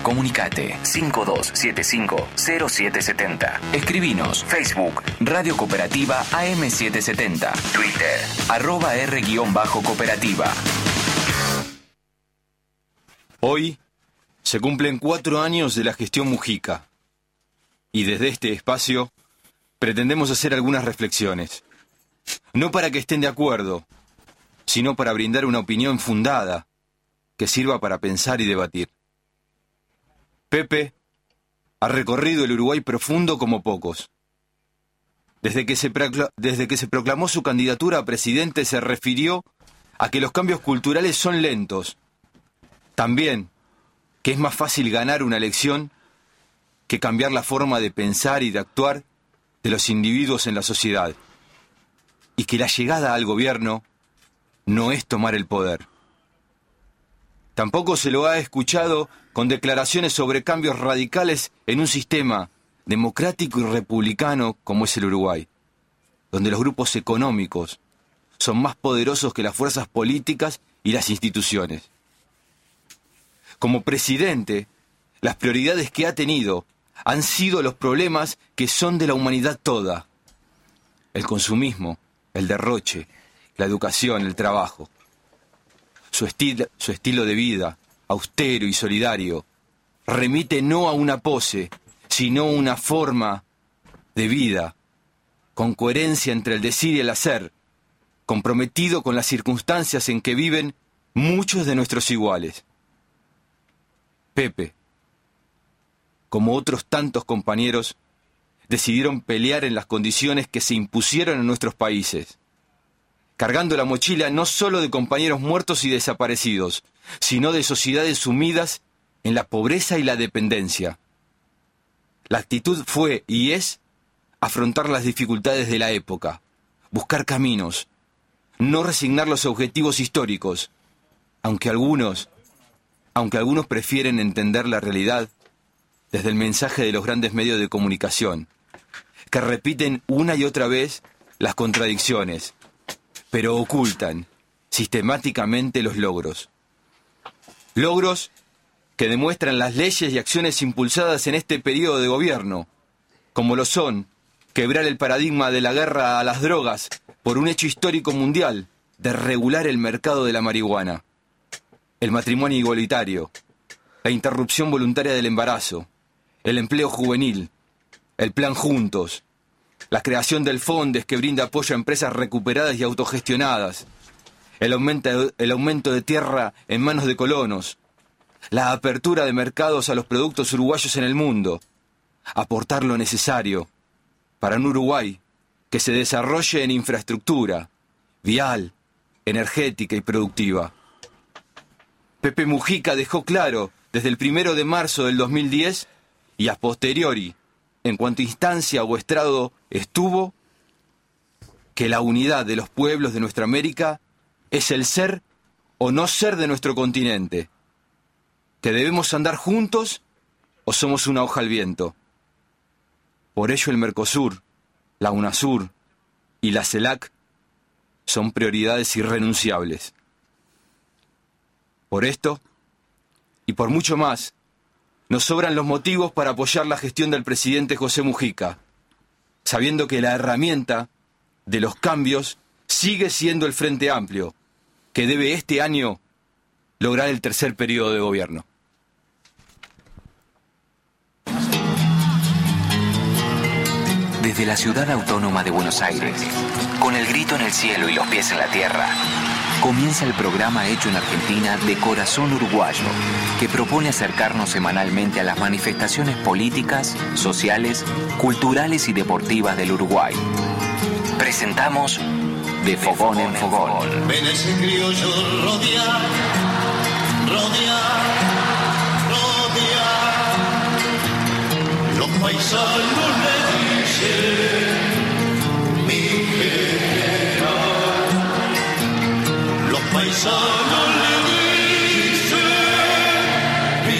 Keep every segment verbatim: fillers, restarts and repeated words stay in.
Comunicate cinco dos siete cinco cero siete siete cero. Escribinos Facebook Radio Cooperativa A M setecientos setenta. Twitter arroba R-cooperativa. Hoy se cumplen cuatro años de la gestión Mujica. Y desde este espacio pretendemos hacer algunas reflexiones. No para que estén de acuerdo, sino para brindar una opinión fundada que sirva para pensar y debatir. Pepe ha recorrido el Uruguay profundo como pocos. Desde que se procla- desde que se proclamó su candidatura a presidente se refirió a que los cambios culturales son lentos. También que es más fácil ganar una elección que cambiar la forma de pensar y de actuar de los individuos en la sociedad. Y que la llegada al gobierno no es tomar el poder. Tampoco se lo ha escuchado con declaraciones sobre cambios radicales en un sistema democrático y republicano como es el Uruguay, donde los grupos económicos son más poderosos que las fuerzas políticas y las instituciones. Como presidente, las prioridades que ha tenido han sido los problemas que son de la humanidad toda: el consumismo, el derroche, la educación, el trabajo. Su, estil, su estilo de vida, austero y solidario, remite no a una pose, sino a una forma de vida, con coherencia entre el decir y el hacer, comprometido con las circunstancias en que viven muchos de nuestros iguales. Pepe, como otros tantos compañeros, decidieron pelear en las condiciones que se impusieron en nuestros países, cargando la mochila no solo de compañeros muertos y desaparecidos, sino de sociedades sumidas en la pobreza y la dependencia. La actitud fue y es afrontar las dificultades de la época, buscar caminos, no resignar los objetivos históricos, aunque algunos, aunque algunos prefieren entender la realidad desde el mensaje de los grandes medios de comunicación, que repiten una y otra vez las contradicciones, pero ocultan sistemáticamente los logros. Logros que demuestran las leyes y acciones impulsadas en este periodo de gobierno, como lo son quebrar el paradigma de la guerra a las drogas por un hecho histórico mundial de regular el mercado de la marihuana, el matrimonio igualitario, la interrupción voluntaria del embarazo, el empleo juvenil, el plan Juntos, la creación del Fondes que brinda apoyo a empresas recuperadas y autogestionadas, el aumento, el aumento de tierra en manos de colonos, la apertura de mercados a los productos uruguayos en el mundo, aportar lo necesario para un Uruguay que se desarrolle en infraestructura, vial, energética y productiva. Pepe Mujica dejó claro desde el primero de marzo del dos mil diez y a posteriori, en cuanto instancia o estrado estuvo, que la unidad de los pueblos de nuestra América es el ser o no ser de nuestro continente, que debemos andar juntos o somos una hoja al viento. Por ello el Mercosur, la UNASUR y la CELAC son prioridades irrenunciables. Por esto, y por mucho más, nos sobran los motivos para apoyar la gestión del presidente José Mujica, sabiendo que la herramienta de los cambios sigue siendo el Frente Amplio, que debe este año lograr el tercer periodo de gobierno. Desde la ciudad autónoma de Buenos Aires, con el grito en el cielo y los pies en la tierra, comienza el programa hecho en Argentina de Corazón Uruguayo, que propone acercarnos semanalmente a las manifestaciones políticas, sociales, culturales y deportivas del Uruguay. Presentamos De Fogón en Fogón. Ven ese criollo rodear, rodear, rodear. Los paisanos le dicen mi general. Los paisanos le dicen mi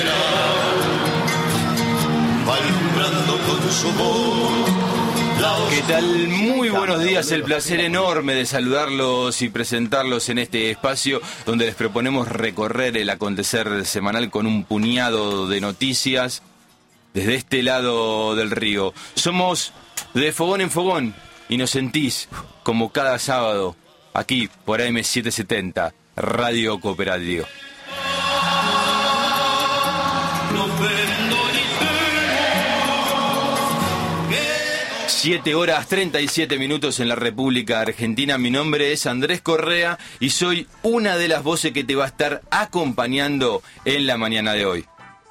general. Va alumbrando con su voz la ¿Qué tal? Muy buenos días, el placer enorme de saludarlos y presentarlos en este espacio donde les proponemos recorrer el acontecer semanal con un puñado de noticias desde este lado del río. Somos de Fogón en Fogón y nos sentís como cada sábado aquí por A M setecientos setenta, Radio Cooperativa. siete horas treinta y siete minutos en la República Argentina. Mi nombre es Andrés Correa y soy una de las voces que te va a estar acompañando en la mañana de hoy.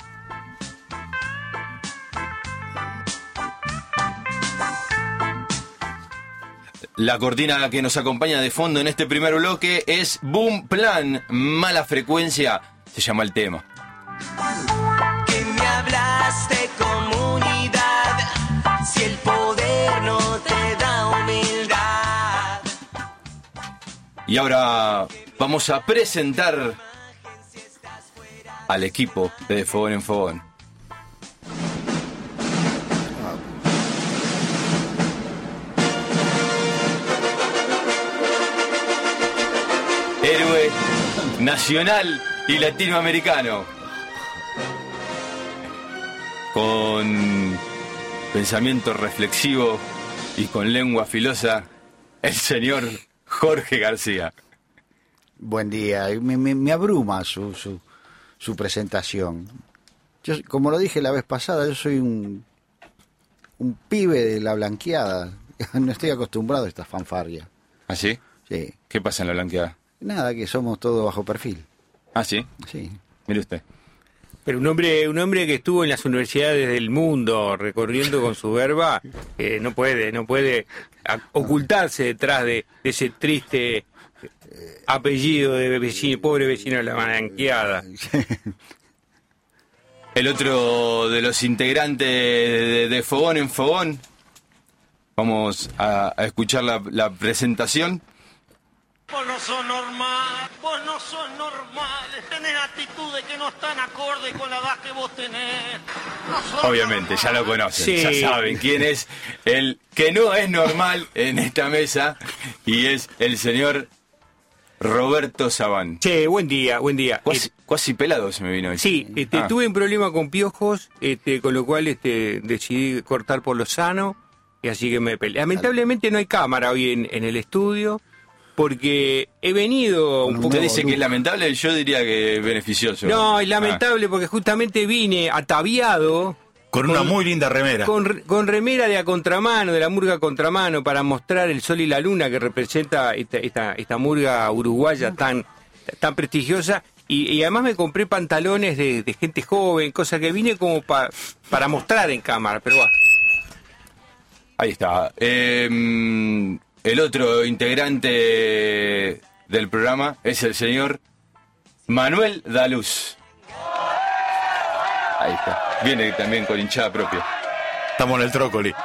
La cortina que nos acompaña de fondo en este primer bloque es Boom Plan, Mala Frecuencia, se llama el tema. Que me hablas de comunidad, si el poder no te da humildad. Y ahora vamos a presentar al equipo de Fogón en Fogón. Héroe nacional y latinoamericano, con pensamiento reflexivo y con lengua filosa, el señor Jorge García. Buen día, me, me, me abruma su, su, su presentación. Yo, como lo dije la vez pasada, yo soy un, un pibe de la blanqueada, no estoy acostumbrado a esta fanfarria. ¿Ah, sí? Sí. ¿Qué pasa en la blanqueada? Nada, que somos todos bajo perfil. ¿Ah, sí? Sí. Mire usted. Pero un hombre un hombre que estuvo en las universidades del mundo recorriendo con su verba, eh, no puede no puede a- ocultarse detrás de, de ese triste eh, apellido de vecino, pobre vecino de la blanqueada. El otro de los integrantes de, de Fogón en Fogón. Vamos a, a escuchar la, la presentación. Vos no sos normal, vos no sos normal, tenés actitudes que no están acordes con la edad que vos tenés. No sos Obviamente, ya lo conocen, Sí. ya saben quién es el que no es normal en esta mesa y es el señor Roberto Sabán. Che, buen día, buen día. Cuasi, cuasi pelado se me vino hoy. Sí, este, Ah. tuve un problema con piojos, este, con lo cual este, decidí cortar por lo sano, y así que me peleé. Lamentablemente no hay cámara hoy en, en el estudio, porque he venido un poco... Usted dice que es lamentable, yo diría que es beneficioso. No, es Ah. lamentable porque justamente vine ataviado Con una muy linda remera. con, re- con remera de a contramano, de la murga a contramano, para mostrar el sol y la luna que representa esta, esta, esta murga uruguaya tan, tan prestigiosa. Y, y además me compré pantalones de, de gente joven, cosa que vine como pa- para mostrar en cámara, pero va. Ahí está. Eh, el otro integrante del programa es el señor Manuel Daluz. Ahí está. Viene también con hinchada propia. Estamos en el trócoli.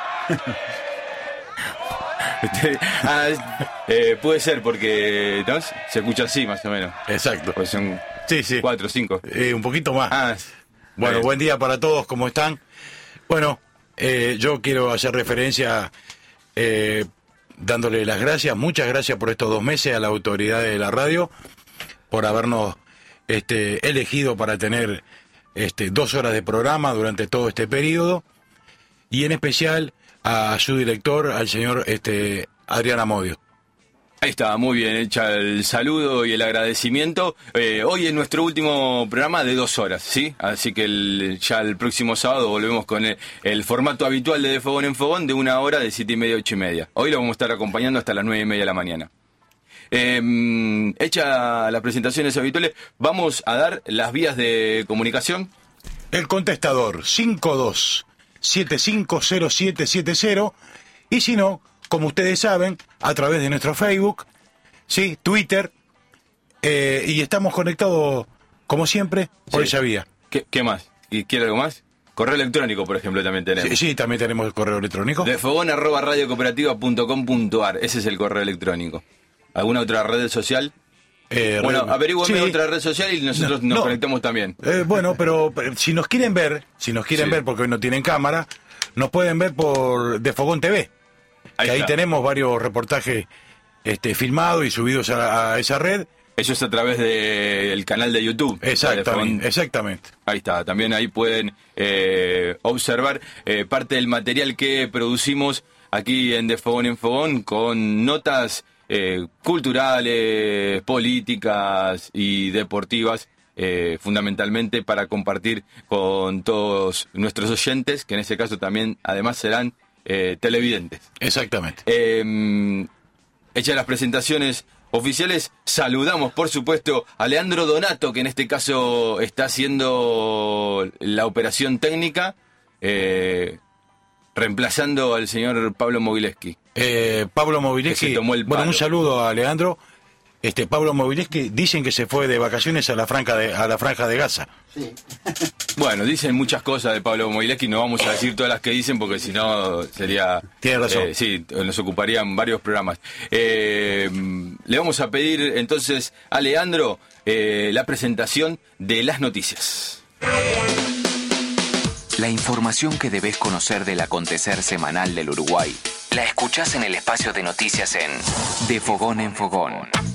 Este, ah, eh, puede ser porque ¿no? Se escucha así más o menos. Exacto. Pues son Sí, sí. cuatro, cinco. Eh, un poquito más. Ah, bueno, eh, buen día para todos, ¿cómo están? Bueno, eh, yo quiero hacer referencia, eh, dándole las gracias, muchas gracias por estos dos meses a la autoridad de la radio, por habernos este, elegido para tener este, dos horas de programa durante todo este periodo, y en especial a su director, al señor este, Adrián Amodio. Ahí está, muy bien hecha el saludo y el agradecimiento. Eh, hoy es nuestro último programa de dos horas, ¿sí? Así que el, ya el próximo sábado volvemos con el, el formato habitual de De Fogón en Fogón de una hora de siete y media a ocho y media. Hoy lo vamos a estar acompañando hasta las nueve y media de la mañana. Eh, hecha las presentaciones habituales, vamos a dar las vías de comunicación. El contestador cinco dos siete cinco cero siete siete cero, y si no, como ustedes saben, a través de nuestro Facebook, sí, Twitter, eh, y estamos conectados, como siempre, por Sí. esa vía. ¿Qué, qué más? ¿Y quiere algo más? Correo electrónico, por ejemplo, también tenemos. Sí, sí, también tenemos el correo electrónico. De fogón arroba radiocooperativa punto com punto ar. Ese es el correo electrónico. ¿Alguna otra red social? Eh, Bueno, re- averígüame sí. otra red social y nosotros No, nos no. conectamos también. Eh, bueno, pero, pero si nos quieren ver, si nos quieren Sí. ver, porque hoy no tienen cámara, nos pueden ver por De Fogón T V. que ahí está. tenemos varios reportajes este, filmados y subidos a, a esa red. Eso es a través del canal de YouTube. Exactamente, exactamente. Ahí está, también ahí pueden eh, observar eh, parte del material que producimos aquí en De Fogón en Fogón, con notas eh, culturales, políticas y deportivas, eh, fundamentalmente para compartir con todos nuestros oyentes, que en este caso también además serán eh, televidentes. Exactamente. Eh, hechas las presentaciones oficiales, saludamos por supuesto a Leandro Donato, que en este caso está haciendo la operación técnica, eh, reemplazando al señor Pablo Mogileski. Eh, Pablo Que Mogileski, se tomó el bueno, palo. un saludo a Leandro. Este Pablo Mogileski dicen que se fue de vacaciones a la franja de a la franja de Gaza. Sí. Bueno, dicen muchas cosas de Pablo Mogileski, no vamos a decir todas las que dicen porque si no sería... Tiene razón. Eh, sí, nos ocuparían varios programas. Eh, le vamos a pedir entonces a Leandro eh, la presentación de las noticias. La información que debes conocer del acontecer semanal del Uruguay la escuchás en el espacio de noticias en De Fogón en Fogón.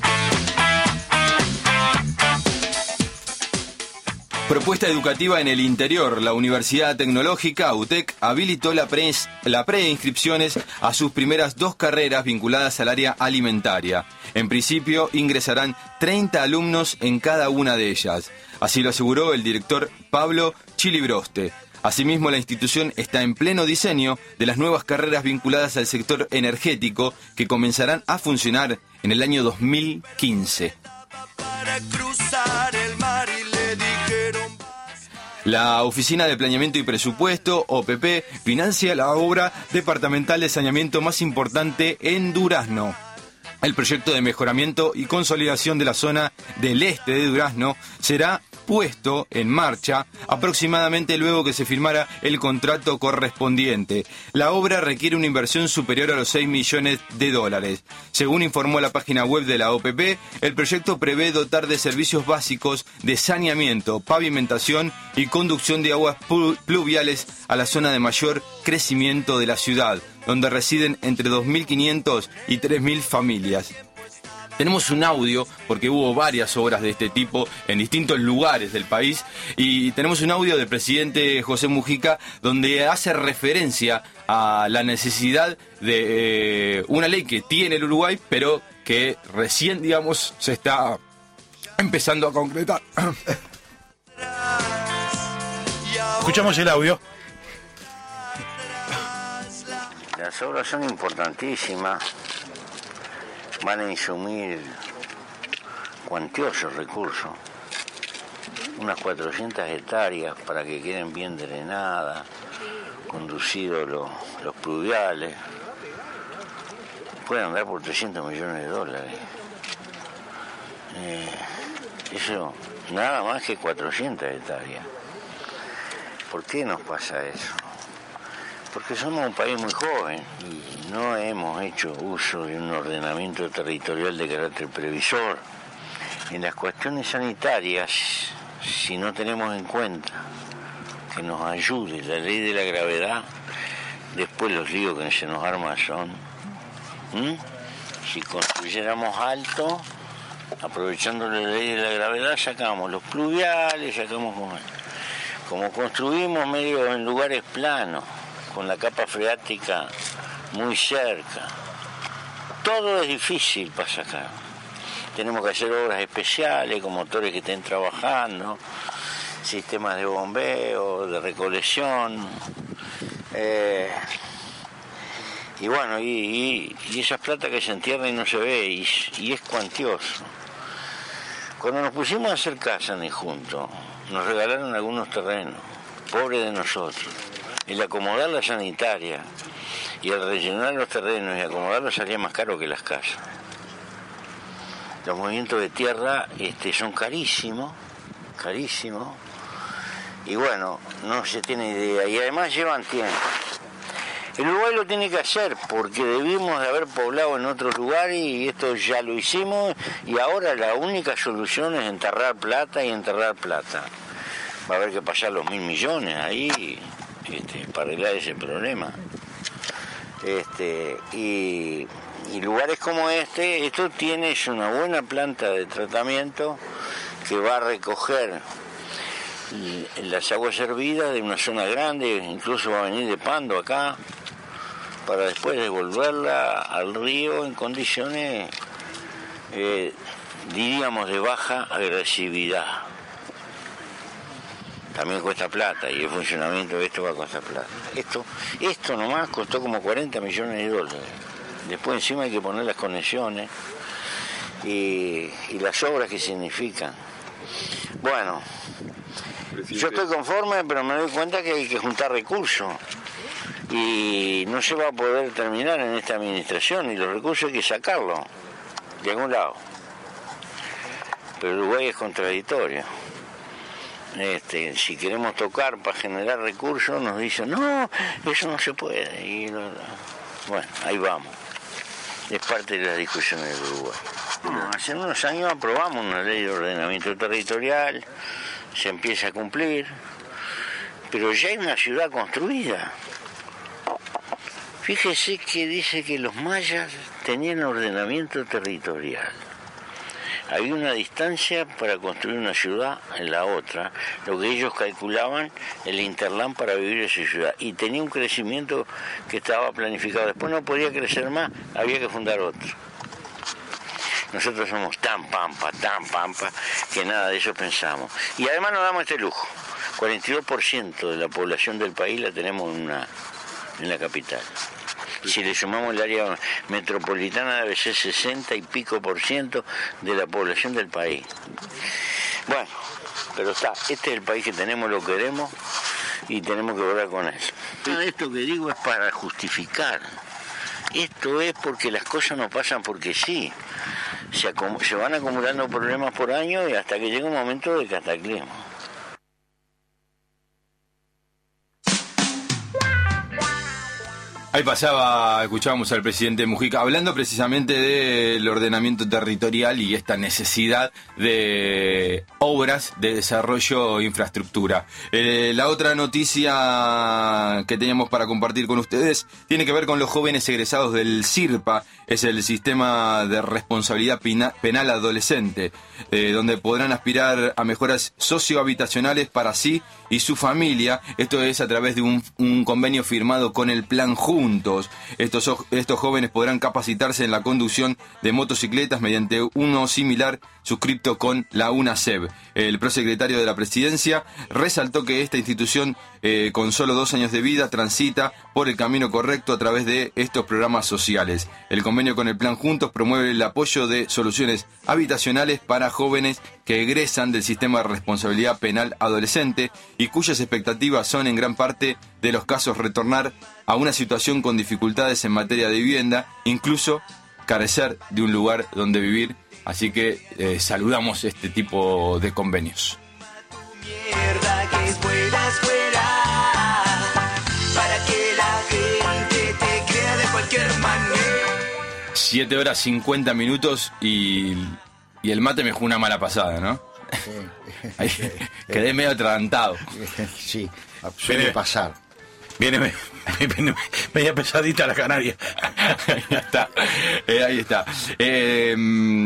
Propuesta educativa en el interior. La Universidad Tecnológica, U T E C, habilitó la, pre, la preinscripciones a sus primeras dos carreras vinculadas al área alimentaria. En principio, ingresarán treinta alumnos en cada una de ellas. Así lo aseguró el director Pablo Chilibroste. Asimismo, la institución está en pleno diseño de las nuevas carreras vinculadas al sector energético que comenzarán a funcionar en el año dos mil quince. Para cruzar el mar y le dijeron... La Oficina de Planeamiento y Presupuesto, O P P, financia la obra departamental de saneamiento más importante en Durazno. El proyecto de mejoramiento y consolidación de la zona del este de Durazno será puesto en marcha aproximadamente luego que se firmara el contrato correspondiente. La obra requiere una inversión superior a los seis millones de dólares. Según informó la página web de la O P P, el proyecto prevé dotar de servicios básicos de saneamiento, pavimentación y conducción de aguas pluviales a la zona de mayor crecimiento de la ciudad, donde residen entre dos mil quinientas y tres mil familias. Tenemos un audio, porque hubo varias obras de este tipo en distintos lugares del país, y tenemos un audio del presidente José Mujica donde hace referencia a la necesidad de eh, una ley que tiene el Uruguay, pero que recién, digamos, se está empezando a concretar. Escuchamos el audio. Las obras son importantísimas, van a insumir cuantiosos recursos, unas cuatrocientas hectáreas para que queden bien drenadas, conducidos los, los pluviales, pueden andar por trescientos millones de dólares. Eh, eso, nada más que cuatrocientas hectáreas. ¿Por qué nos pasa eso? Porque somos un país muy joven y no hemos hecho uso de un ordenamiento territorial de carácter previsor. En las cuestiones sanitarias, si no tenemos en cuenta que nos ayude la ley de la gravedad, después los líos que se nos arman son... ¿Mm? Si construyéramos alto, aprovechando la ley de la gravedad, sacamos los pluviales, sacamos... Como construimos medio en lugares planos, con la capa freática muy cerca. Todo es difícil para sacar. Tenemos que hacer obras especiales con motores que estén trabajando, sistemas de bombeo, de recolección. Eh, y bueno, y, y, y esa plata que se entierra y no se ve, y, y es cuantioso. Cuando nos pusimos a hacer casa ni juntos, nos regalaron algunos terrenos, pobres de nosotros. El acomodar la sanitaria y el rellenar los terrenos y acomodarlos salía más caro que las casas. Los movimientos de tierra este, son carísimos, carísimos, y bueno, no se tiene idea, y además llevan tiempo. El Uruguay lo tiene que hacer porque debimos de haber poblado en otros lugares y esto ya lo hicimos, y ahora la única solución es enterrar plata y enterrar plata. Va a haber que pasar los mil millones ahí Este, para arreglar ese problema. Este, y, y lugares como este, esto tiene una buena planta de tratamiento que va a recoger las aguas hervidas de una zona grande, incluso va a venir de Pando acá, para después devolverla al río en condiciones, eh, diríamos, de baja agresividad. También cuesta plata y el funcionamiento de esto va a costar plata. Esto, esto nomás costó como cuarenta millones de dólares. Después encima hay que poner las conexiones y, y las obras que significan. Bueno, yo estoy conforme, pero me doy cuenta que hay que juntar recursos y no se va a poder terminar en esta administración y los recursos hay que sacarlos de algún lado. Pero Uruguay es contradictorio. Este, si queremos tocar para generar recursos, nos dicen, no, eso no se puede. Y lo, bueno, ahí vamos. Es parte de las discusiones del Uruguay. Bueno, hace unos años aprobamos una ley de ordenamiento territorial, se empieza a cumplir, pero ya hay una ciudad construida. Fíjese que dice que los mayas tenían ordenamiento territorial. Había una distancia para construir una ciudad en la otra, lo que ellos calculaban el interland para vivir en su ciudad, y tenía un crecimiento que estaba planificado. Después no podía crecer más, había que fundar otro. Nosotros somos tan pampa, tan pampa, que nada de eso pensamos. Y además nos damos este lujo. cuarenta y dos por ciento de la población del país la tenemos en, una, en la capital. Si le sumamos el área metropolitana, debe ser sesenta y pico por ciento de la población del país. Bueno, pero está, este es el país que tenemos, lo queremos y tenemos que obrar con él. Todo esto que digo es para justificar. Esto es porque las cosas no pasan porque sí. Se, se van acumulando problemas por año y hasta que llega un momento de cataclismo. Ahí pasaba, escuchábamos al presidente Mujica hablando precisamente del ordenamiento territorial y esta necesidad de obras de desarrollo e infraestructura. Eh, la otra noticia que teníamos para compartir con ustedes tiene que ver con los jóvenes egresados del SIRPA, es el Sistema de Responsabilidad Penal Adolescente, eh, donde podrán aspirar a mejoras sociohabitacionales para sí y su familia. Esto es a través de un, un convenio firmado con el Plan Juntos. Estos, estos jóvenes podrán capacitarse en la conducción de motocicletas mediante uno similar suscripto con la UNASEB. El prosecretario de la Presidencia resaltó que esta institución, eh, con solo dos años de vida, transita por el camino correcto a través de estos programas sociales. El convenio con el Plan Juntos promueve el apoyo de soluciones habitacionales para jóvenes que egresan del Sistema de Responsabilidad Penal Adolescente y cuyas expectativas son en gran parte de los casos retornar a una situación con dificultades en materia de vivienda, incluso carecer de un lugar donde vivir. Así que eh, saludamos este tipo de convenios. Mierda que es fuera, es fuera, para que la gente te crea de cualquier manera. siete horas cincuenta minutos y, y el mate me jugó una mala pasada, ¿no? Sí. Ahí, quedé medio atragantado. Sí, suele pasar. Viene me, me, media pesadita la canaria. Ahí está. Eh, ahí está. Eh,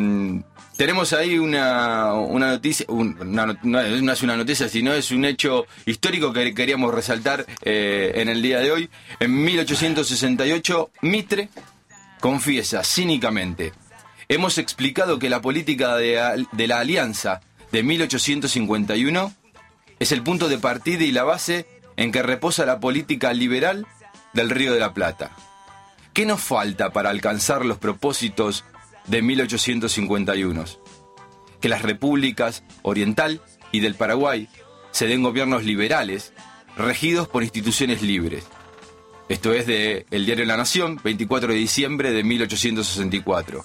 tenemos ahí una, una noticia, una, no es una noticia, sino es un hecho histórico que queríamos resaltar eh, en el día de hoy. En mil ochocientos sesenta y ocho, Mitre confiesa cínicamente: hemos explicado que la política de, de la Alianza de mil ochocientos cincuenta y uno es el punto de partida y la base en que reposa la política liberal del Río de la Plata. ¿Qué nos falta para alcanzar los propósitos de mil ochocientos cincuenta y uno? Que las repúblicas Oriental y del Paraguay se den gobiernos liberales, regidos por instituciones libres. Esto es de el diario La Nación, veinticuatro de diciembre de mil ochocientos sesenta y cuatro.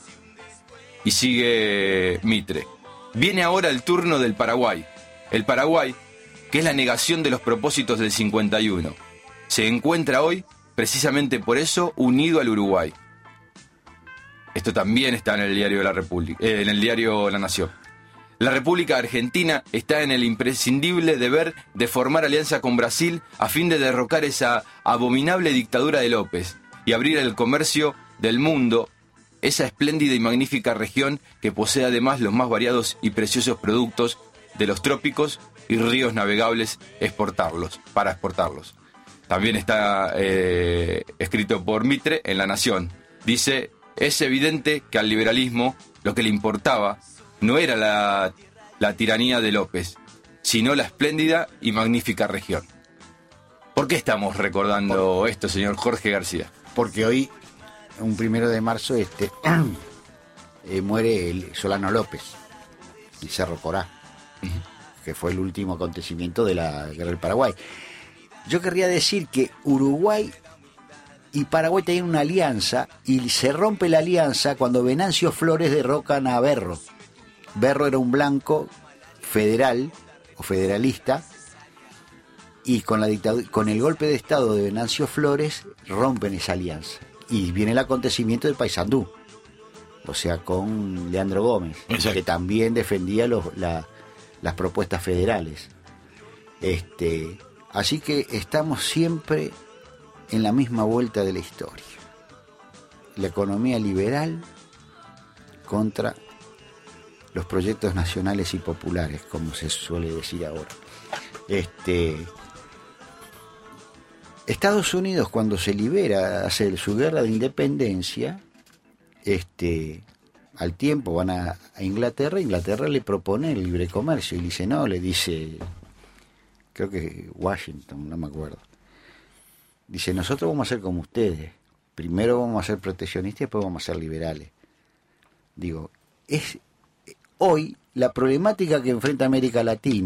Y sigue Mitre: viene ahora el turno del Paraguay. El Paraguay, que es la negación de los propósitos del cincuenta y uno, se encuentra hoy, precisamente por eso, unido al Uruguay. Esto también está en el diario La República, eh, en el diario La Nación. La República Argentina está en el imprescindible deber de formar alianza con Brasil a fin de derrocar esa abominable dictadura de López, y abrir el comercio del mundo esa espléndida y magnífica región que posee además los más variados y preciosos productos de los trópicos y ríos navegables, exportarlos, para exportarlos. También está eh, escrito por Mitre en La Nación. Dice, es evidente que al liberalismo lo que le importaba no era la, la tiranía de López, sino la espléndida y magnífica región. ¿Por qué estamos recordando por, esto, señor Jorge García? Porque hoy, un primero de marzo, este eh, muere el Solano López, el Cerro Corá, uh-huh. que fue el último acontecimiento de la Guerra del Paraguay. Yo querría decir que Uruguay y Paraguay tenían una alianza y se rompe la alianza cuando Venancio Flores derrocan a Berro. Berro era un blanco federal o federalista y con la dictadura, con el golpe de estado de Venancio Flores rompen esa alianza y viene el acontecimiento del Paysandú, o sea, con Leandro Gómez, exacto, que también defendía los, la, las propuestas federales. Este, así que estamos siempre en la misma vuelta de la historia. La economía liberal contra los proyectos nacionales y populares, como se suele decir ahora. Este, Estados Unidos, cuando se libera, hace su guerra de independencia, este, al tiempo van a, a Inglaterra, Inglaterra le propone el libre comercio, y le dice no, le dice, creo que Washington, no me acuerdo, dice, nosotros vamos a ser como ustedes, primero vamos a ser proteccionistas y después vamos a ser liberales. Digo, es hoy la problemática que enfrenta América Latina,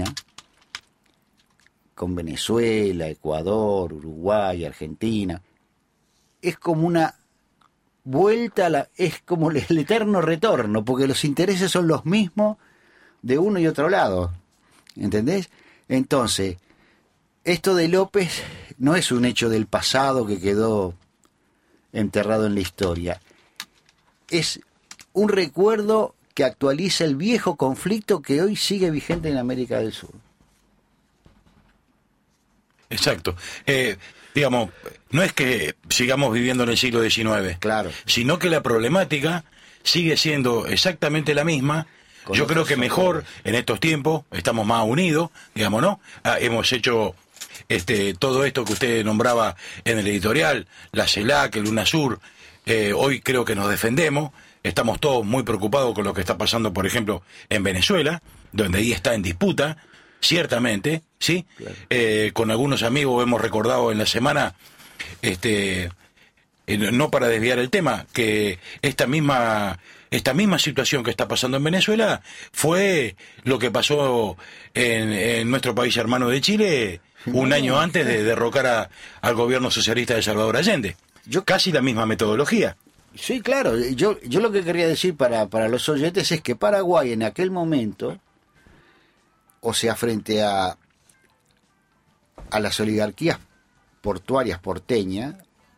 con Venezuela, Ecuador, Uruguay, Argentina, es como una vuelta a la, es como el eterno retorno, porque los intereses son los mismos de uno y otro lado, ¿entendés? Entonces, esto de López no es un hecho del pasado que quedó enterrado en la historia, es un recuerdo que actualiza el viejo conflicto que hoy sigue vigente en América del Sur. Exacto. Eh, digamos, no es que sigamos viviendo en el siglo diecinueve, claro, sino que la problemática sigue siendo exactamente la misma. Con Yo creo que mejor en estos tiempos estamos más unidos, digamos, ¿no? Ah, hemos hecho este todo esto que usted nombraba en el editorial, la CELAC, el UNASUR, eh, hoy creo que nos defendemos, estamos todos muy preocupados con lo que está pasando, por ejemplo, en Venezuela, donde ahí está en disputa, ciertamente, ¿sí? Claro. Eh, con algunos amigos hemos recordado en la semana, este, eh, no para desviar el tema, que esta misma esta misma situación que está pasando en Venezuela fue lo que pasó en, en nuestro país hermano de Chile un año antes de derrocar a, al gobierno socialista de Salvador Allende. Yo casi la misma metodología. Sí, claro. Yo yo lo que quería decir para para los oyentes es que Paraguay en aquel momento, o sea, frente a, a las oligarquías portuarias porteñas,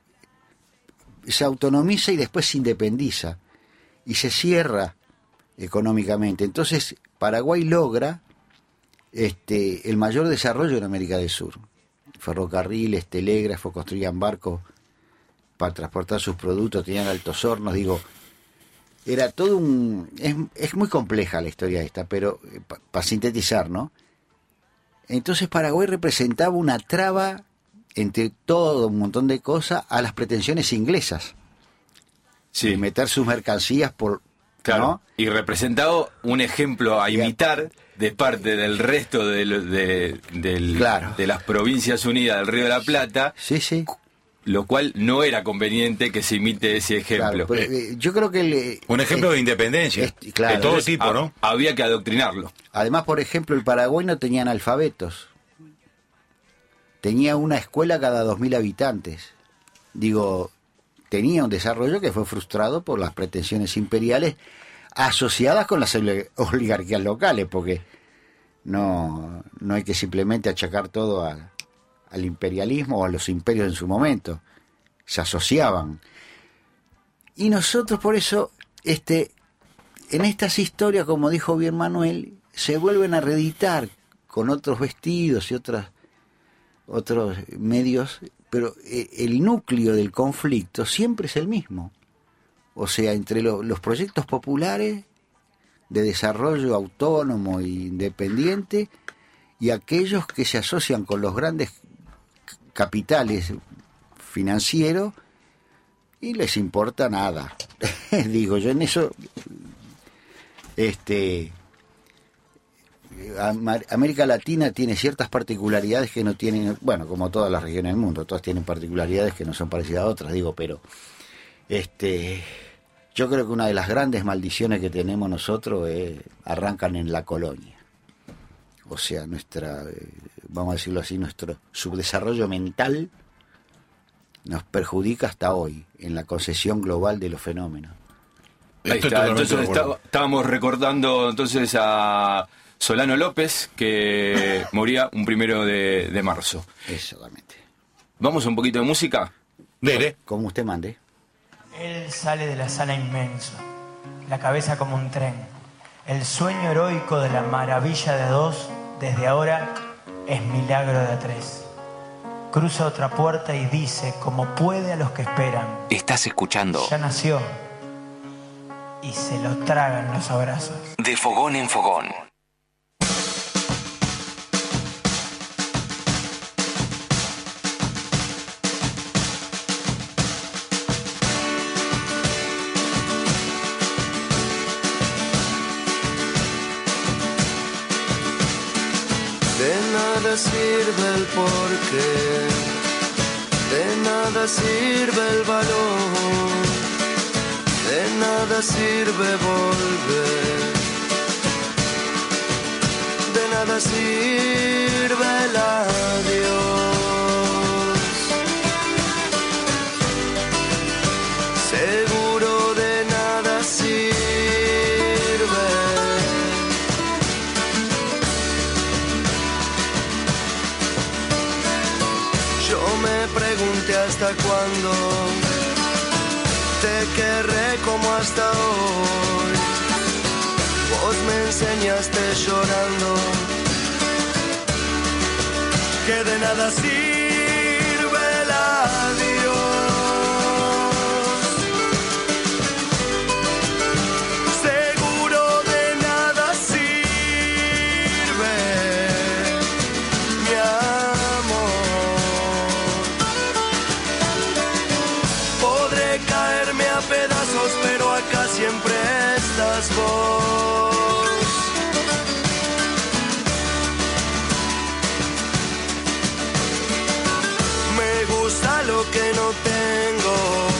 se autonomiza y después se independiza y se cierra económicamente. Entonces, Paraguay logra este, el mayor desarrollo en América del Sur. Ferrocarriles, telégrafos, construían barcos para transportar sus productos, tenían altos hornos, digo... Era todo un... Es, es muy compleja la historia esta, pero para pa sintetizar, ¿no? Entonces Paraguay representaba una traba entre todo un montón de cosas a las pretensiones inglesas. Sí. De meter sus mercancías por... Claro, ¿no? Y representaba un ejemplo a imitar de parte del resto de, de, del, claro. de las Provincias Unidas del Río de la Plata. Sí, sí. Lo cual no era conveniente que se imite ese ejemplo. Claro, pero, eh, yo creo que... El, un ejemplo eh, de independencia, es, claro, de todo entonces, tipo, ¿no? A, había que adoctrinarlo. Además, por ejemplo, el Paraguay no tenía analfabetos. Tenía una escuela cada dos mil habitantes. Digo, tenía un desarrollo que fue frustrado por las pretensiones imperiales asociadas con las oligarquías locales, porque no, no hay que simplemente achacar todo a... al imperialismo o a los imperios en su momento, se asociaban. Y nosotros por eso, este, en estas historias, como dijo bien Manuel, se vuelven a reeditar con otros vestidos y otras, otros medios pero eh, el núcleo del conflicto siempre es el mismo. O sea, entre lo, los proyectos populares de desarrollo autónomo e independiente y aquellos que se asocian con los grandes capitales financieros y les importa nada. Digo, yo en eso, este, América Latina tiene ciertas particularidades que no tienen, bueno, como todas las regiones del mundo, todas tienen particularidades que no son parecidas a otras, digo, pero este, yo creo que una de las grandes maldiciones que tenemos nosotros es, arrancan en la colonia. O sea, nuestra, vamos a decirlo así, nuestro subdesarrollo mental nos perjudica hasta hoy en la concesión global de los fenómenos. Ahí está, entonces está, estábamos recordando entonces a Solano López, que moría un primero de, de marzo. Exactamente. ¿Vamos a un poquito de música? Dele. Como usted mande. Él sale de la sala inmenso, la cabeza como un tren. El sueño heroico de la maravilla de dos, desde ahora, es milagro de a tres. Cruza otra puerta y dice, como puede a los que esperan. Estás escuchando. Ya nació. Y se lo tragan los abrazos. De fogón en fogón. De nada sirve el porqué, de nada sirve el valor, de nada sirve volver, de nada sirve el adiós. Seguro de nada sirve. Pregunté hasta cuándo te querré como hasta hoy. Vos me enseñaste llorando que de nada sirve el adiós. Seguro de nada sirve mi amor. Caerme a pedazos, pero acá siempre estás vos. Me gusta lo que no tengo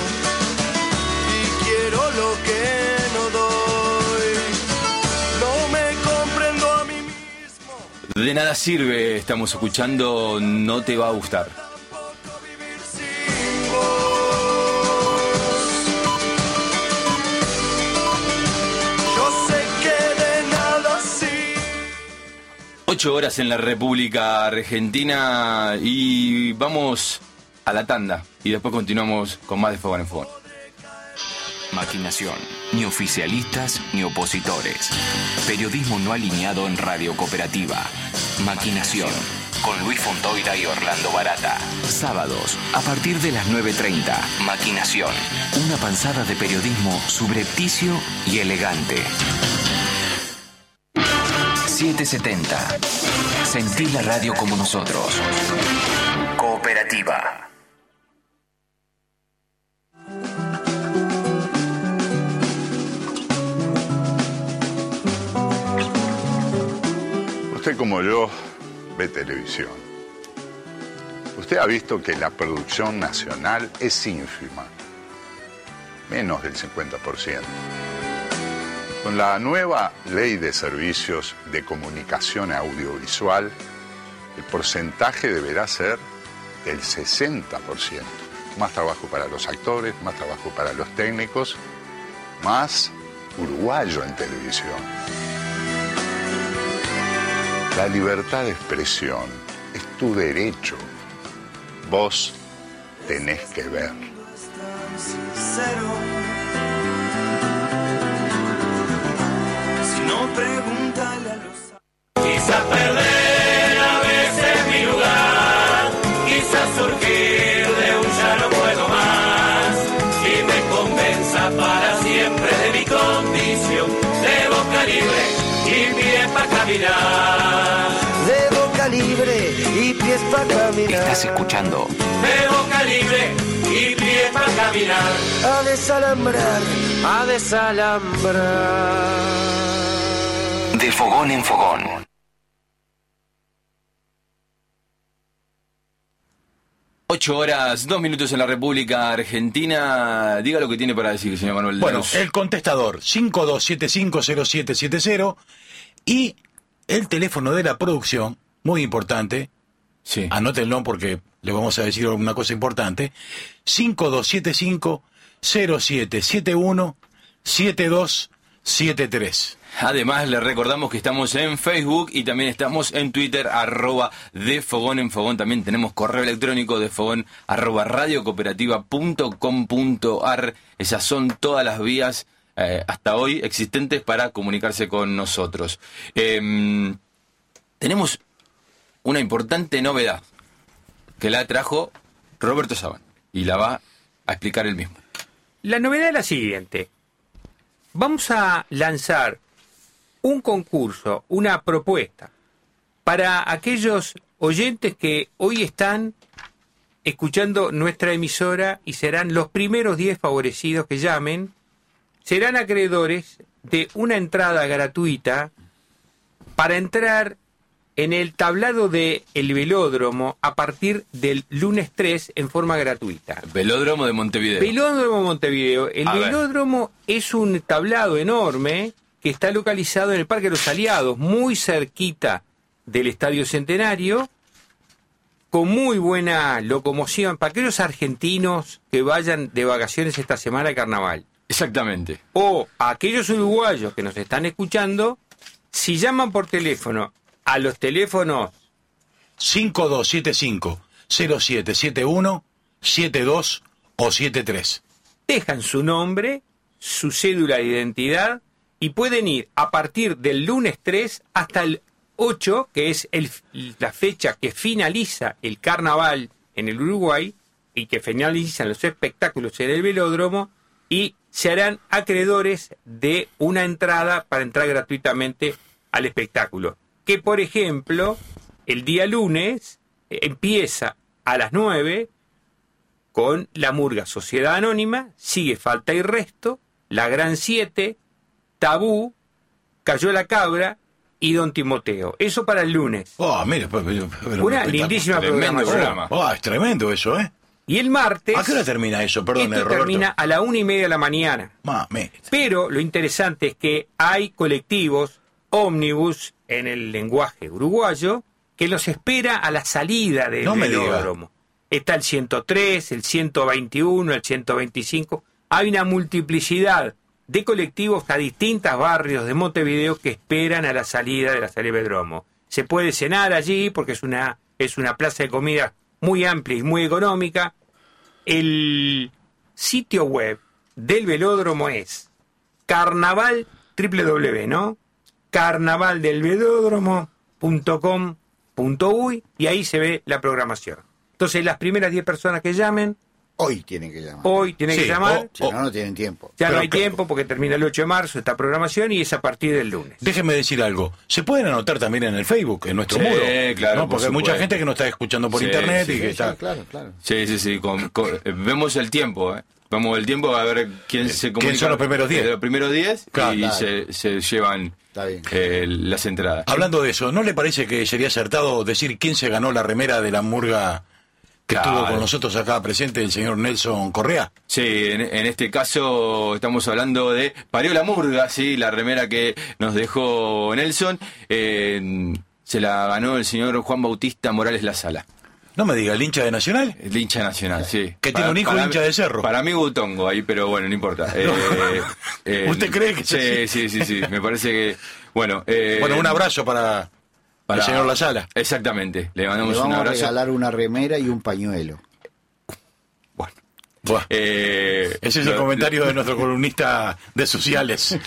y quiero lo que no doy. No me comprendo a mí mismo. De nada sirve, estamos escuchando, no te va a gustar. Ocho horas en la República Argentina y vamos a la tanda y después continuamos con más de Fogón en Fogón. Maquinación. Ni oficialistas ni opositores. Periodismo no alineado en Radio Cooperativa. Maquinación. Con Luis Fontoira y Orlando Barata. Sábados, a partir de las nueve treinta. Maquinación. Una panzada de periodismo subrepticio y elegante. setecientos setenta. Sentí la radio como nosotros. Cooperativa. Usted, como yo, ve televisión. Usted ha visto que la producción nacional es ínfima, menos del cincuenta por ciento. Con la nueva Ley de Servicios de Comunicación Audiovisual, el porcentaje deberá ser del sesenta por ciento. Más trabajo para los actores, más trabajo para los técnicos, más uruguayo en televisión. La libertad de expresión es tu derecho. Vos tenés que ver. No, pregúntale a los... Quizás perder a veces mi lugar, quizás surgir caminar. De boca libre y pies para caminar. Estás escuchando De boca libre y pies para caminar. A desalambrar, a desalambrar. De Fogón en Fogón. Ocho horas, dos minutos en la República Argentina. Diga lo que tiene para decir, señor Manuel. Bueno, Lanús. el contestador cinco dos siete cinco cero siete siete cero y el teléfono de la producción, muy importante. Sí. Anótenlo porque le vamos a decir una cosa importante. cinco dos siete cinco cero siete siete uno siete dos siete tres. Además, le recordamos que estamos en Facebook y también estamos en Twitter, arroba de Fogón en Fogón. También tenemos correo electrónico de Fogón, arroba radiocooperativa punto com punto ar. Esas son todas las vías eh, hasta hoy existentes para comunicarse con nosotros. Eh, tenemos una importante novedad que la trajo Roberto Saban y la va a explicar él mismo. La novedad es la siguiente. Vamos a lanzar un concurso, una propuesta para aquellos oyentes que hoy están escuchando nuestra emisora y serán los primeros diez favorecidos que llamen, serán acreedores de una entrada gratuita para entrar en el tablado de el Velódromo a partir del lunes tres en forma gratuita. Velódromo de Montevideo. Velódromo Montevideo. El A ver. velódromo es un tablado enorme que está localizado en el Parque de los Aliados, muy cerquita del Estadio Centenario, con muy buena locomoción para aquellos argentinos que vayan de vacaciones esta semana de carnaval. Exactamente. O a aquellos uruguayos que nos están escuchando, si llaman por teléfono a los teléfonos cinco dos siete cinco cero siete siete uno siete dos o siete tres. dejan su nombre, su cédula de identidad y pueden ir a partir del lunes tres hasta el ocho, que es el, la fecha que finaliza el carnaval en el Uruguay y que finalizan los espectáculos en el velódromo, y se harán acreedores de una entrada para entrar gratuitamente al espectáculo. Que, por ejemplo, el día lunes eh, empieza a las nueve con la murga Sociedad Anónima, sigue Falta y Resto, La Gran Siete, Tabú, Cayó la Cabra y Don Timoteo. Eso para el lunes. Oh, mire, pero, pero, pero, Una pero, lindísima tremendo programación. programa. Oh, es tremendo eso, ¿eh? Y el martes... ¿A qué hora termina eso? Perdón, esto Roberto. termina a la una y media de la mañana. Mame. Pero lo interesante es que hay colectivos, ómnibus, en el lenguaje uruguayo, que los espera a la salida del No me diga. velódromo. Está el ciento tres, el ciento veintiuno, el ciento veinticinco. Hay una multiplicidad de colectivos a distintos barrios de Montevideo que esperan a la salida de la salida del velódromo. Se puede cenar allí porque es una, es una plaza de comida muy amplia y muy económica. El sitio web del velódromo es carnaval, www, ¿no? carnavaldelvelódromo punto com punto uy, y ahí se ve la programación. Entonces, las primeras diez personas que llamen, Hoy tienen que llamar. hoy tienen Sí, que llamar. o- Si no, no tienen tiempo. Ya Pero no hay que- tiempo porque termina el ocho de marzo esta programación y es a partir del lunes. Déjenme decir algo. Se pueden anotar también en el Facebook, en nuestro Sí, muro. claro, ¿no? por Porque hay mucha supuesto. gente que nos está escuchando por Sí, internet sí, y que sí, está... Sí, claro, claro. Sí, sí, sí. con- con- eh, vemos el tiempo, ¿eh? Vemos el tiempo a ver quién se comunica. son los primeros diez? Eh, Los primeros diez Claro, y claro. Se, se llevan Está bien. eh, las entradas. Hablando de eso, ¿no le parece que sería acertado decir quién se ganó la remera de la murga que Claro. estuvo con nosotros acá presente, el señor Nelson Correa? Sí, en, en este caso estamos hablando de Parió la Murga, sí, la remera que nos dejó Nelson. Eh, se la ganó el señor Juan Bautista Morales La Sala. No me diga, ¿el hincha de Nacional? El hincha nacional, sí. Que tiene un hijo hincha mí- de Cerro. Para mí Butongo ahí, pero bueno, no importa. Eh, eh, ¿Usted cree que sí? Sí, sí, sí, me parece que... Bueno, eh, Bueno, un abrazo para, para el señor La Sala. Exactamente, le Le mandamos un vamos a abrazo. regalar una remera y un pañuelo. Bueno, Buah, eh, ese es el lo- comentario de nuestro columnista de sociales.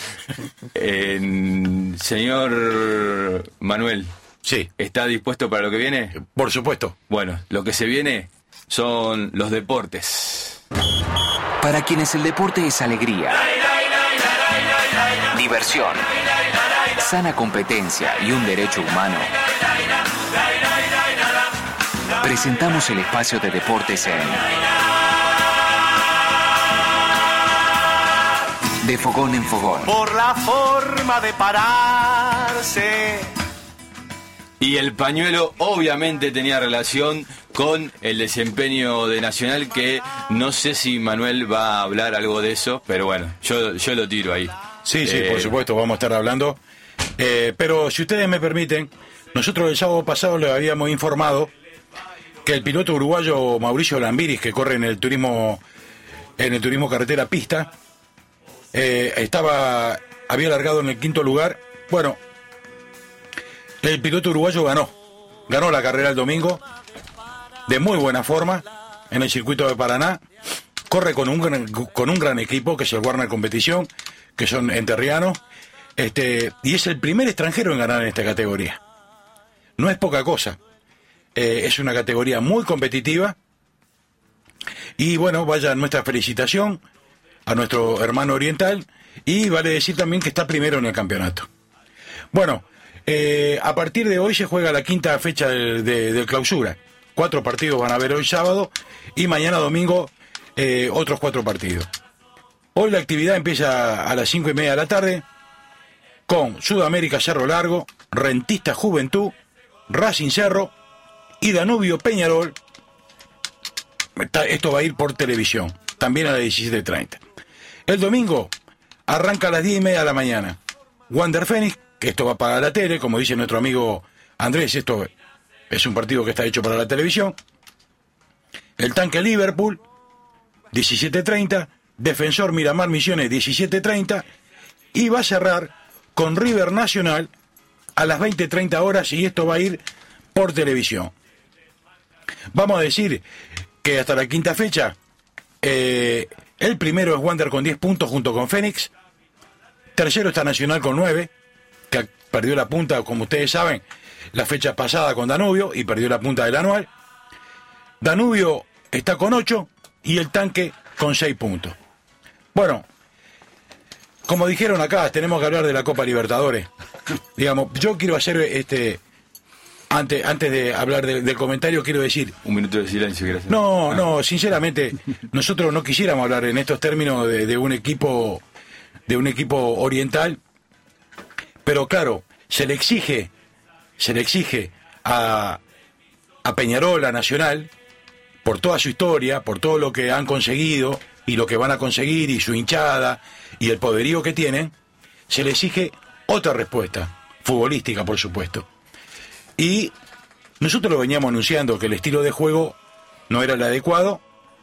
eh, señor Manuel, Sí, ¿está dispuesto para lo que viene? por supuesto. Bueno, lo que se viene son los deportes. Para quienes el deporte es alegría, diversión, sana competencia y un derecho humano, presentamos el espacio de deportes en De Fogón en Fogón. Por la forma de pararse. Y el pañuelo obviamente tenía relación con el desempeño de Nacional, que no sé si Manuel va a hablar algo de eso, pero bueno, yo, yo lo tiro ahí. Sí, sí, Eh, por supuesto, vamos a estar hablando. Eh, pero si ustedes me permiten, nosotros el sábado pasado les habíamos informado que el piloto uruguayo Mauricio Lambiris, que corre en el turismo en el turismo carretera pista, eh, estaba había largado en el quinto lugar. Bueno, el piloto uruguayo ganó, ganó la carrera el domingo de muy buena forma en el circuito de Paraná. Corre con un gran, con un gran equipo que es el Warner Competición, que son enterrianos, este, y es el primer extranjero en ganar en esta categoría. No es poca cosa. Eh, es una categoría muy competitiva. Y bueno, vaya nuestra felicitación a nuestro hermano oriental. Y vale decir también que está primero en el campeonato. Bueno, eh, a partir de hoy se juega la quinta fecha del de, de clausura. Cuatro partidos van a haber hoy sábado y mañana domingo eh, otros cuatro partidos. Hoy la actividad empieza a las cinco y media de la tarde con Sudamérica Cerro Largo, Rentista Juventud, Racing Cerro y Danubio Peñarol. Esto va a ir por televisión, también a las diecisiete treinta. El domingo arranca a las diez y media de la mañana. Wander Fénix, que esto va para la tele, como dice nuestro amigo Andrés, esto es un partido que está hecho para la televisión. El Tanque Liverpool, diecisiete treinta. Defensor Miramar Misiones, diecisiete treinta. Y va a cerrar con River Nacional a las veinte treinta horas, y esto va a ir por televisión. Vamos a decir que hasta la quinta fecha, eh, el primero es Wander con diez puntos junto con Fénix. Tercero está Nacional con nueve, que perdió la punta, como ustedes saben, la fecha pasada con Danubio y perdió la punta del anual. Danubio está con ocho y el Tanque con seis puntos. Bueno, como dijeron acá, tenemos que hablar de la Copa Libertadores. Digamos, yo quiero hacer este... Antes, antes de hablar de, del comentario, quiero decir... Un minuto de silencio, gracias. No, Ah. no, sinceramente, nosotros no quisiéramos hablar en estos términos de, de un equipo de un equipo oriental, pero claro, se le exige, se le exige a, a Peñarol, a Nacional, por toda su historia, por todo lo que han conseguido y lo que van a conseguir y su hinchada y el poderío que tienen, se le exige otra respuesta, futbolística, por supuesto. Y nosotros lo veníamos anunciando, que el estilo de juego no era el adecuado.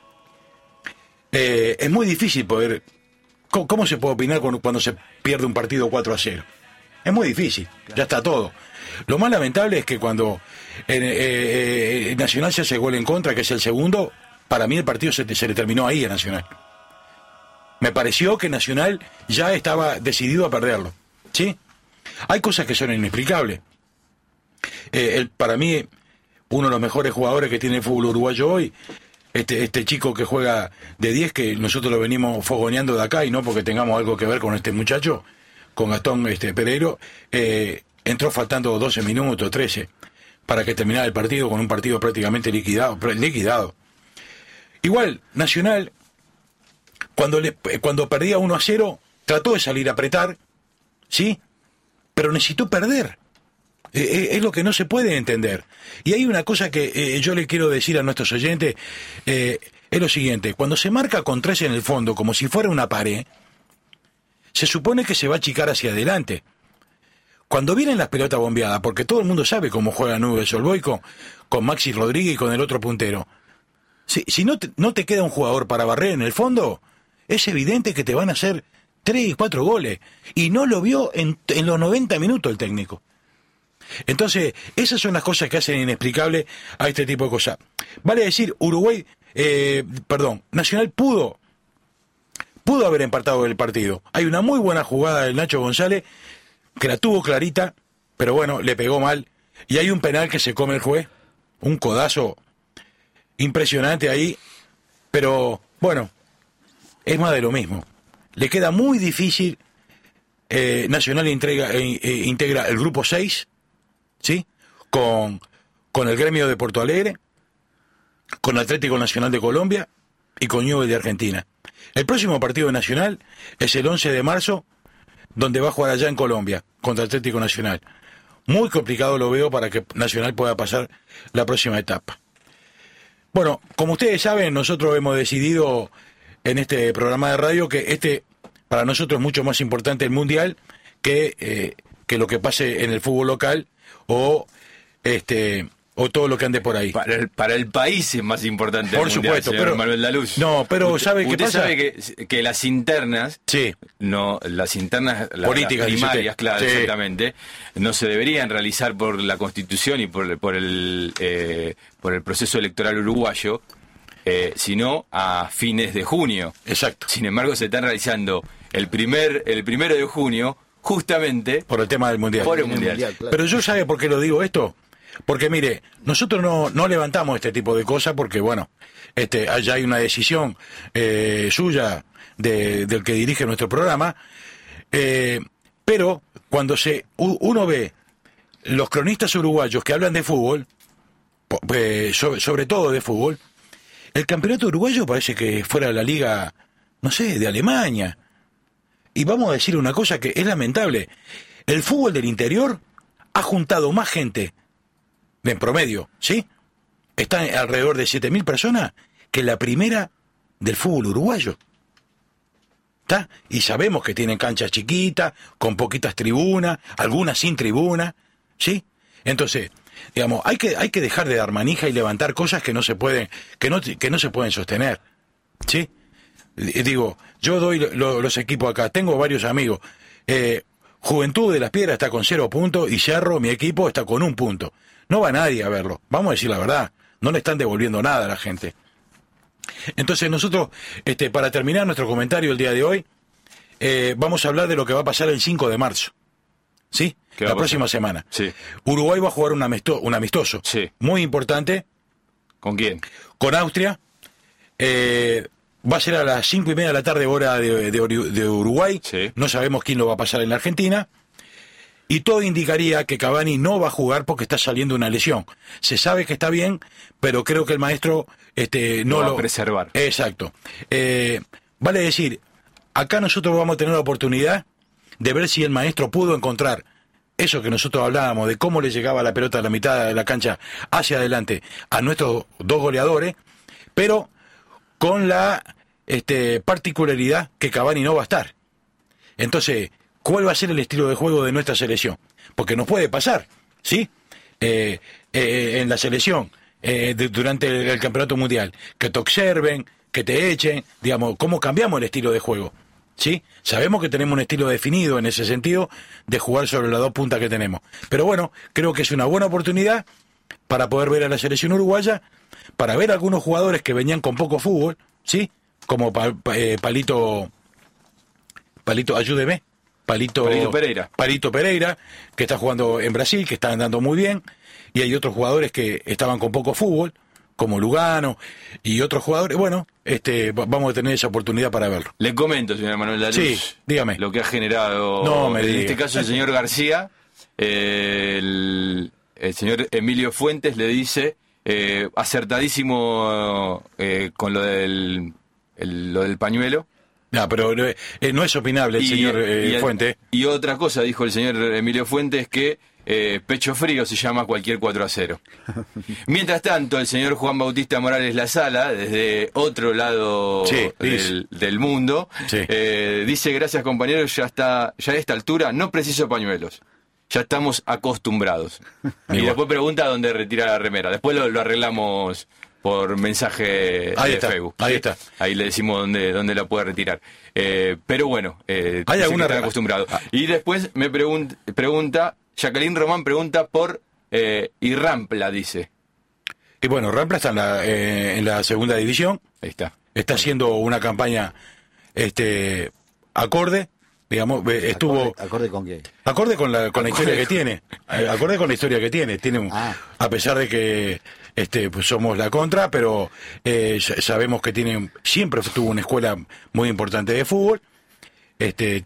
Eh, es muy difícil poder... ¿Cómo, cómo se puede opinar cuando, cuando se pierde un partido cuatro a cero? Es muy difícil, ya está todo. Lo más lamentable es que cuando eh, eh, eh, Nacional se hace gol en contra, que es el segundo, para mí el partido se, se le terminó ahí a Nacional. Me pareció que Nacional ya estaba decidido a perderlo, ¿sí? Hay cosas que son inexplicables. Eh, el, para mí, uno de los mejores jugadores que tiene el fútbol uruguayo hoy, este, este chico que juega de diez, que nosotros lo venimos fogoneando de acá, y no porque tengamos algo que ver con este muchacho, con Gastón este, Pereiro, eh, entró faltando doce minutos, trece, para que terminara el partido, con un partido prácticamente liquidado. liquidado. Igual, Nacional, cuando, le, cuando perdía uno a cero, trató de salir a apretar, ¿sí? Pero necesitó perder. Eh, es lo que no se puede entender. Y hay una cosa que eh, yo le quiero decir a nuestros oyentes, eh, es lo siguiente: cuando se marca con tres en el fondo, como si fuera una pared, se supone que se va a achicar hacia adelante. Cuando vienen las pelotas bombeadas, porque todo el mundo sabe cómo juega Nubes Old con, con Maxi Rodríguez y con el otro puntero, si, si no, te, no te queda un jugador para barrer en el fondo, es evidente que te van a hacer tres y cuatro goles, y no lo vio en, en los noventa minutos el técnico. Entonces, esas son las cosas que hacen inexplicable a este tipo de cosas. Vale decir, Uruguay, eh, perdón, Nacional pudo, pudo haber empatado el partido. Hay una muy buena jugada del Nacho González, que la tuvo clarita, pero bueno, le pegó mal. Y hay un penal que se come el juez, un codazo impresionante ahí, pero bueno, es más de lo mismo. Le queda muy difícil eh, Nacional entrega, eh, eh, integra el grupo seis, ¿sí? Con, con el Gremio de Porto Alegre, con Atlético Nacional de Colombia y con Newell's de Argentina. El próximo partido de Nacional es el once de marzo, donde va a jugar allá en Colombia, contra Atlético Nacional. Muy complicado lo veo para que Nacional pueda pasar la próxima etapa. Bueno, como ustedes saben, nosotros hemos decidido en este programa de radio que este, para nosotros es mucho más importante el Mundial que, eh, que lo que pase en el fútbol local o este o todo lo que ande por ahí. Para el, para el país es más importante por el Mundial, supuesto, señor pero Manuel Daluz. No, pero usted, ¿sabe qué usted pasa? sabe que, que las internas, sí, no, las internas, la, políticas, las primarias, claro, sí. exactamente, no se deberían realizar por la Constitución y por, por el eh, por el proceso electoral uruguayo, eh, sino a fines de junio. Exacto. Sin embargo, se están realizando el primer el primero de junio, justamente por el tema del Mundial. Por el Mundial. mundial claro. Pero yo, ¿sabe por qué lo digo esto? Porque mire, nosotros no, no levantamos este tipo de cosas porque, bueno, este, allá hay una decisión eh, suya de, del que dirige nuestro programa, eh, pero cuando se uno ve los cronistas uruguayos que hablan de fútbol, eh, sobre, sobre todo de fútbol, el campeonato uruguayo parece que fuera la liga, no sé, de Alemania. Y vamos a decir una cosa que es lamentable, el fútbol del interior ha juntado más gente en promedio, ¿sí? Están alrededor de siete mil personas que la primera del fútbol uruguayo. ¿Está? Y sabemos que tienen canchas chiquitas, con poquitas tribunas, algunas sin tribuna, ¿sí? Entonces, digamos, hay que hay que dejar de dar manija y levantar cosas que no se pueden que no que no se pueden sostener, ¿sí? Digo, yo doy lo, los equipos acá, tengo varios amigos. Eh, Juventud de Las Piedras está con cero puntos y Cerro, mi equipo, está con un punto. No va nadie a verlo, vamos a decir la verdad, no le están devolviendo nada a la gente. Entonces nosotros, este, para terminar nuestro comentario el día de hoy, eh, vamos a hablar de lo que va a pasar el cinco de marzo, ¿sí? La próxima semana. Sí. Uruguay va a jugar un, amisto, un amistoso, sí. Muy importante. ¿Con quién? Con Austria. Eh, va a ser a las cinco y media de la tarde hora de, de, de Uruguay, sí. No sabemos quién lo va a pasar en la Argentina. Y todo indicaría que Cavani no va a jugar porque está saliendo una lesión. Se sabe que está bien, pero creo que el maestro este, no lo va lo a preservar. Exacto. Eh, vale decir, acá nosotros vamos a tener la oportunidad de ver si el maestro pudo encontrar eso que nosotros hablábamos, de cómo le llegaba la pelota a la mitad de la cancha hacia adelante a nuestros dos goleadores, pero con la este, particularidad que Cavani no va a estar. Entonces, ¿cuál va a ser el estilo de juego de nuestra selección? Porque nos puede pasar, ¿sí? Eh, eh, en la selección, eh, de, durante el, el campeonato mundial, que te observen, que te echen, digamos, ¿cómo cambiamos el estilo de juego? ¿Sí? Sabemos que tenemos un estilo definido en ese sentido de jugar sobre las dos puntas que tenemos. Pero bueno, creo que es una buena oportunidad para poder ver a la selección uruguaya, para ver a algunos jugadores que venían con poco fútbol, ¿sí? Como pa, pa, eh, Palito, Palito, ayúdeme. Palito, Palito Pereira. Palito Pereira, que está jugando en Brasil, que está andando muy bien, y hay otros jugadores que estaban con poco fútbol, como Lugano, y otros jugadores. Bueno, este, vamos a tener esa oportunidad para verlo. Le comento, señor Manuel Daluz, sí, dígame. Lo que ha generado, no me en diga. este caso, el señor García, eh, el, el señor Emilio Fuentes le dice, eh, acertadísimo eh, con lo del, el, lo del pañuelo. No, pero eh, no es opinable el y, señor eh, y, Fuentes. Y otra cosa, dijo el señor Emilio Fuentes, que eh, pecho frío se llama cualquier cuatro a cero. Mientras tanto, el señor Juan Bautista Morales Lasala, desde otro lado sí, del, del mundo, sí. eh, dice, gracias compañeros, ya está, ya a esta altura no preciso pañuelos. Ya estamos acostumbrados. Y después pregunta dónde retira la remera. Después lo, lo arreglamos por mensaje ahí de está, Facebook. Ahí ¿sí? está. Ahí le decimos dónde, dónde la puede retirar. Eh, pero bueno, eh, ¿hay alguna que están acostumbrados. Ah. Y después me pregunta, pregunta Jacqueline Román pregunta por eh, y Rampla, dice. Y bueno, Rampla está en la, eh, en la segunda división. Ahí está. Está haciendo una campaña este acorde. Digamos, estuvo... ¿Acorde, acorde con qué? Acorde con la, con la historia que tiene. Acorde con la historia que tiene. Tiene un, ah. A pesar de que este pues somos la contra, pero eh, sabemos que tiene... Siempre tuvo una escuela muy importante de fútbol. Este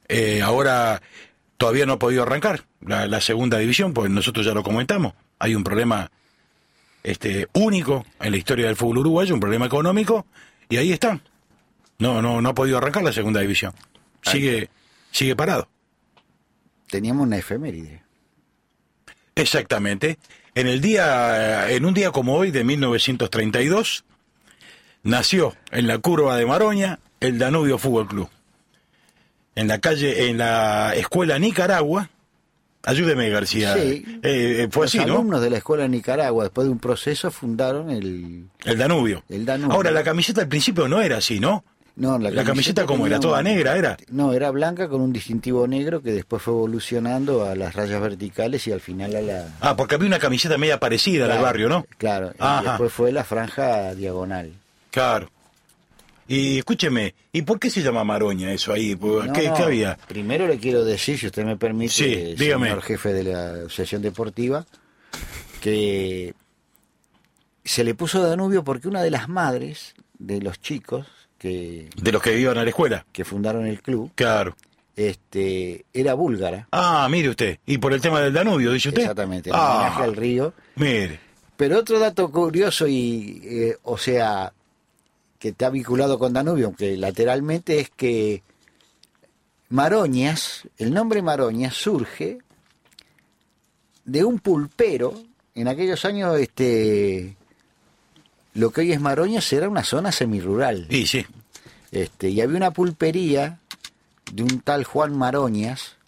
Eh, ahora todavía no ha podido arrancar la, la segunda división, pues nosotros ya lo comentamos. Hay un problema este, único en la historia del fútbol uruguayo, un problema económico, y ahí están. No, no, no ha podido arrancar la segunda división. Sigue, sigue parado. Teníamos una efeméride. Exactamente. En el día, en un día como hoy de mil novecientos treinta y dos, nació en la curva de Maroña el Danubio Fútbol Club. En la calle, en la escuela Nicaragua. Ayúdeme, García. Sí. Eh, fue Los así, ¿no? alumnos de la escuela Nicaragua, después de un proceso, fundaron el... El Danubio. El Danubio. Ahora, la camiseta al principio no era así, ¿no? No, la, la camiseta como era, toda negra, ¿era? No, era blanca con un distintivo negro que después fue evolucionando a las rayas verticales y al final a la... Ah, porque había una camiseta media parecida claro, del barrio, ¿no? Claro, Ajá. y después fue la franja diagonal. Claro. Y escúcheme, ¿y por qué se llama Maroña eso ahí? No, ¿Qué, no, ¿Qué había? Primero le quiero decir, si usted me permite, Sí, dígame. señor jefe de la Asociación Deportiva, que se le puso Danubio porque una de las madres de los chicos que de los que iban a la escuela, que fundaron el club, claro, este era búlgara. Ah, mire usted, y por el tema del Danubio, dice usted. Exactamente, en ah, homenaje al río. Mire. Pero otro dato curioso y, eh, o sea, que está vinculado con Danubio, aunque lateralmente, es que Maroñas, el nombre Maroñas surge de un pulpero. En aquellos años, este, lo que hoy es Maroñas era una zona semirural. Sí, sí. Este, y había una pulpería de un tal Juan Maroñas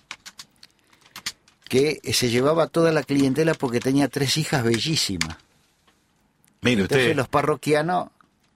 que se llevaba toda la clientela porque tenía tres hijas bellísimas. Mire Entonces usted. los parroquianos,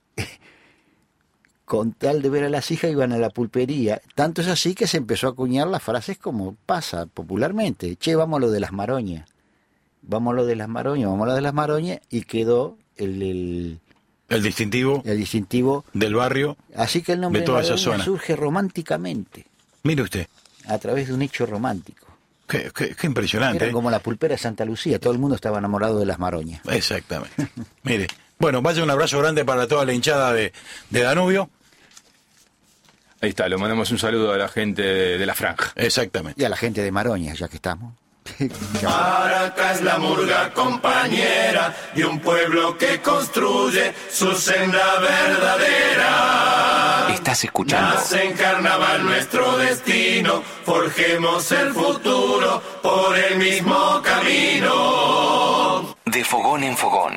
con tal de ver a las hijas, iban a la pulpería. Tanto es así que se empezó a acuñar las frases como pasa popularmente. Che, vamos a lo de las Maroñas. Vamos a lo de las Maroñas, vamos a lo de las Maroñas. Y quedó el... el El distintivo, el distintivo del barrio. Así que el nombre de toda de esa Maroña zona surge románticamente. Mire usted. A través de un hecho romántico. Qué, qué, qué impresionante. Era ¿eh? como la pulpera de Santa Lucía. Todo el mundo estaba enamorado de las Maroñas. Exactamente. Mire. Bueno, vaya un abrazo grande para toda la hinchada de, de Danubio. Ahí está, le mandamos un saludo a la gente de, de la franja. Exactamente. Y a la gente de Maroñas, ya que estamos. Maraca es la murga compañera de un pueblo que construye su senda verdadera. Estás escuchando. Nace en carnaval nuestro destino, forjemos el futuro por el mismo camino. De fogón en fogón.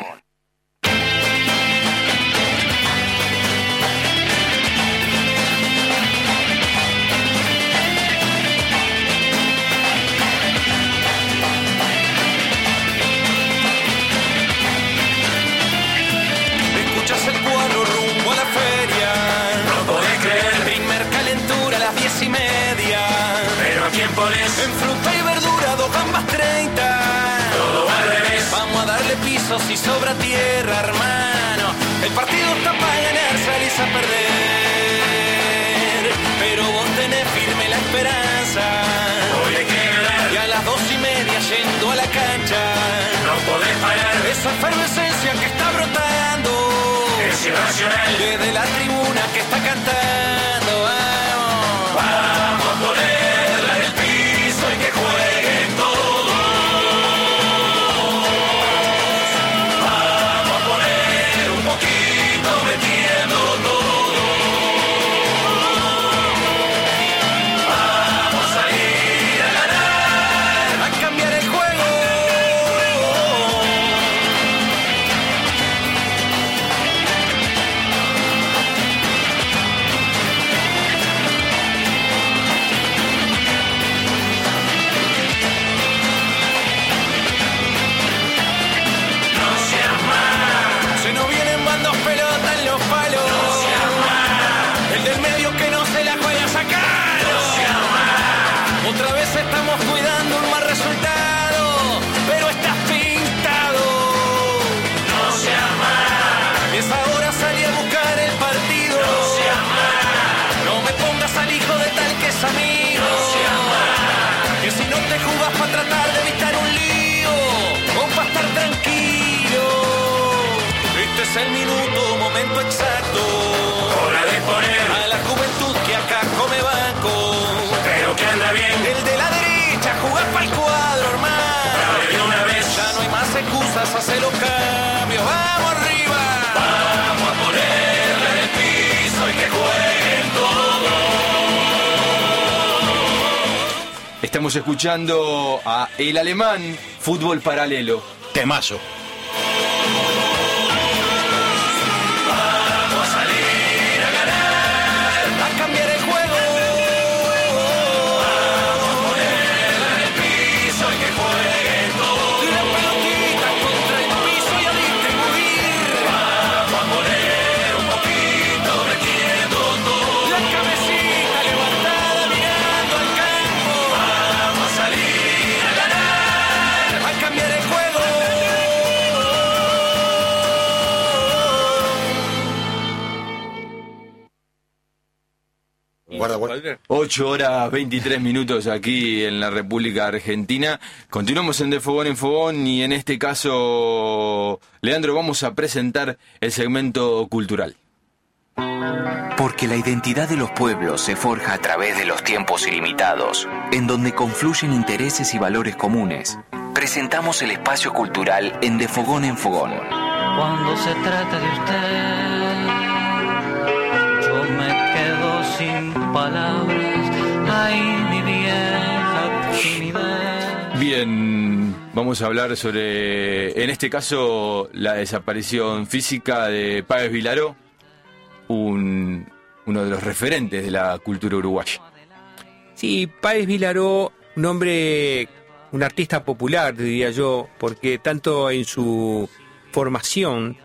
Escuchas el cuadro rumbo a la feria. No podés creer, Primer calentura a las diez y media. pero ¿a quién pones? En fruta y verdura, dos gambas treinta. Todo va al revés. Vamos a darle pisos y sobra tierra, hermano. El partido está para ganar, salís a perder. Pero vos tenés firme la esperanza. Hoy hay que ganar, Y a las dos y media yendo a la cancha. no podés parar, Esa efervescencia que está brotando. es irracional. Desde la tribuna que está cantando. Vamos. Vamos a ponerla en el piso y que jueguen todos. Vamos a poner un poquito metiendo todo. Vamos a salir a ganar. A cambiar el juego. No seas más, Se nos vienen bandos pelota en los palos. El del medio que no se la juega a sacar. Otra vez estamos cuidando un mal resultado, pero estás pintado. no seas más, Es ahora salir a buscar el partido. no seas más, No me pongas al hijo de tal que es amigo. no seas más. Que si no te jugás para tratar de evitar un lío o para estar tranquilo. Este es el minuto, momento exacto. Hora de poner, A la juventud que acá come banco. pero que Estamos escuchando a El Alemán, Fútbol Paralelo. Temazo. Vamos a salir a ganar, a cambiar el juego. Vamos a ponerla en el piso y que jueguen todos. La pelotita contra el piso y a distribuir. Vamos a poner un poquito metiendo todo. La cabecita levantada mirando al campo. Vamos a salir a ganar, a cambiar el juego. Guarda, guarda. ocho horas veintitrés minutos aquí en la República Argentina. Continuamos en De Fogón en Fogón y en este caso, Leandro, vamos a presentar el segmento cultural. Porque la identidad de los pueblos se forja a través de los tiempos ilimitados, en donde confluyen intereses y valores comunes. Presentamos el espacio cultural en De Fogón en Fogón. Cuando se trata de usted, yo me quedo sin palabras. Ay, mi vieja timidez. Bien, vamos a hablar sobre, en este caso, la desaparición física de Páez Vilaró, un, uno de los referentes de la cultura uruguaya. Sí, Páez Vilaró, un hombre, un artista popular, diría yo, porque tanto en su formación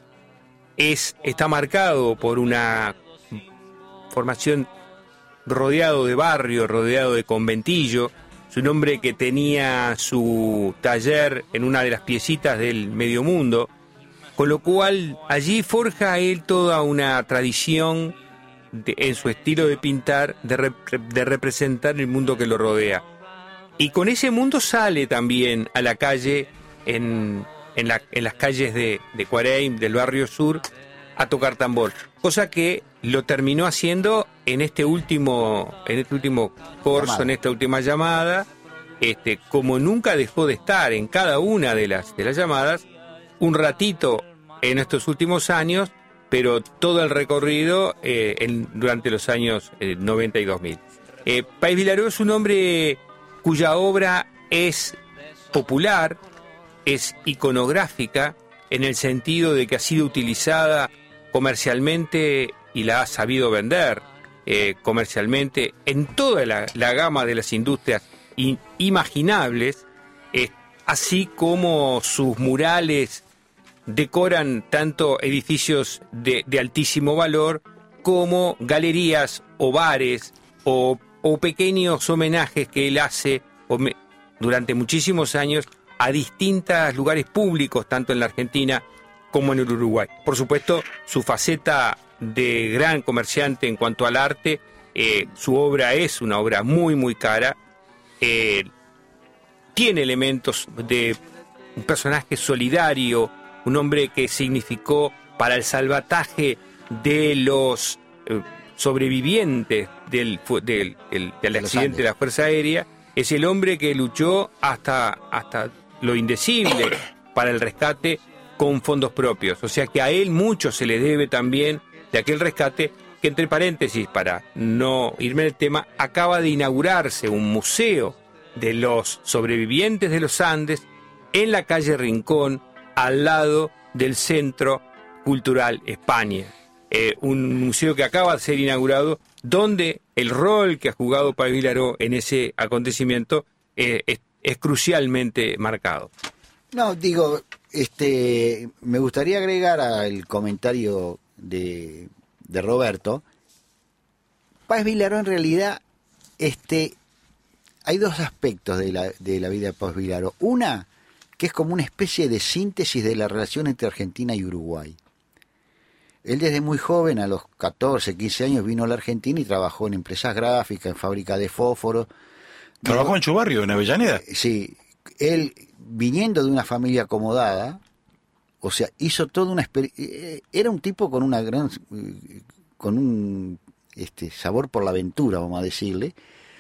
es, está marcado por una formación rodeado de barrio, rodeado de conventillo. Es un hombre que tenía su taller en una de las piecitas del Medio Mundo, con lo cual allí forja él toda una tradición de, en su estilo de pintar, de, rep- de representar el mundo que lo rodea. Y con ese mundo sale también a la calle, en, en, la, en las calles de, de Cuareim, del barrio sur, a tocar tambor. Cosa que lo terminó haciendo en este último, en este último corso, llamada. en esta última llamada, este, como nunca dejó de estar en cada una de las, de las llamadas, un ratito en estos últimos años, pero todo el recorrido eh, en, durante los años eh, noventa y dos mil. Eh, Páez Vilaró es un hombre cuya obra es popular, es iconográfica, en el sentido de que ha sido utilizada comercialmente y la ha sabido vender eh, comercialmente en toda la, la gama de las industrias in, imaginables, eh, así como sus murales decoran tanto edificios de, de altísimo valor como galerías o bares o, o pequeños homenajes que él hace home- durante muchísimos años a distintos lugares públicos, tanto en la Argentina como en el Uruguay. Por supuesto, su faceta de gran comerciante en cuanto al arte, eh, su obra es una obra muy, muy cara, eh, tiene elementos de un personaje solidario, un hombre que significó para el salvataje de los eh, sobrevivientes del, del, del, del accidente de la Fuerza Aérea. Es el hombre que luchó hasta, hasta lo indecible para el rescate con fondos propios. O sea que a él mucho se le debe también de aquel rescate que, entre paréntesis, para no irme del tema, acaba de inaugurarse un museo de los sobrevivientes de los Andes en la calle Rincón, al lado del Centro Cultural España. Eh, un museo que acaba de ser inaugurado, donde el rol que ha jugado Páez Vilaró en ese acontecimiento eh, es, es crucialmente marcado. No, digo, este, me gustaría agregar al comentario de, de Roberto. Páez Vilaró, en realidad, este, hay dos aspectos de la, de la vida de Páez Vilaró. Una, que es como una especie de síntesis de la relación entre Argentina y Uruguay. Él desde muy joven, a los catorce, quince años, vino a la Argentina y trabajó en empresas gráficas, en fábrica de fósforos. ¿Trabajó Digo, en su barrio, en Avellaneda? Sí. Él, viniendo de una familia acomodada, o sea, hizo toda una experiencia. Era un tipo con una gran, con un este, sabor por la aventura, vamos a decirle.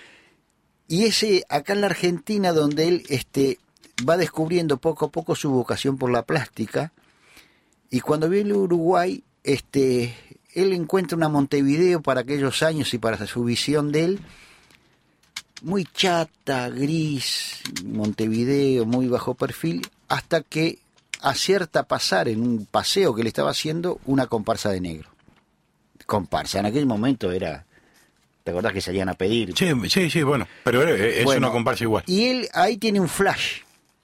Y ese, acá en la Argentina, donde él este, va descubriendo poco a poco su vocación por la plástica, y cuando viene a Uruguay, este, él encuentra una Montevideo para aquellos años y para su visión de él muy chata, gris, Montevideo, muy bajo perfil, hasta que acierta pasar en un paseo que le estaba haciendo una comparsa de negro. Comparsa, en aquel momento era... ¿Te acordás que salían a pedir? Sí, sí, sí, bueno, pero es bueno, una comparsa igual. Y él ahí tiene un flash.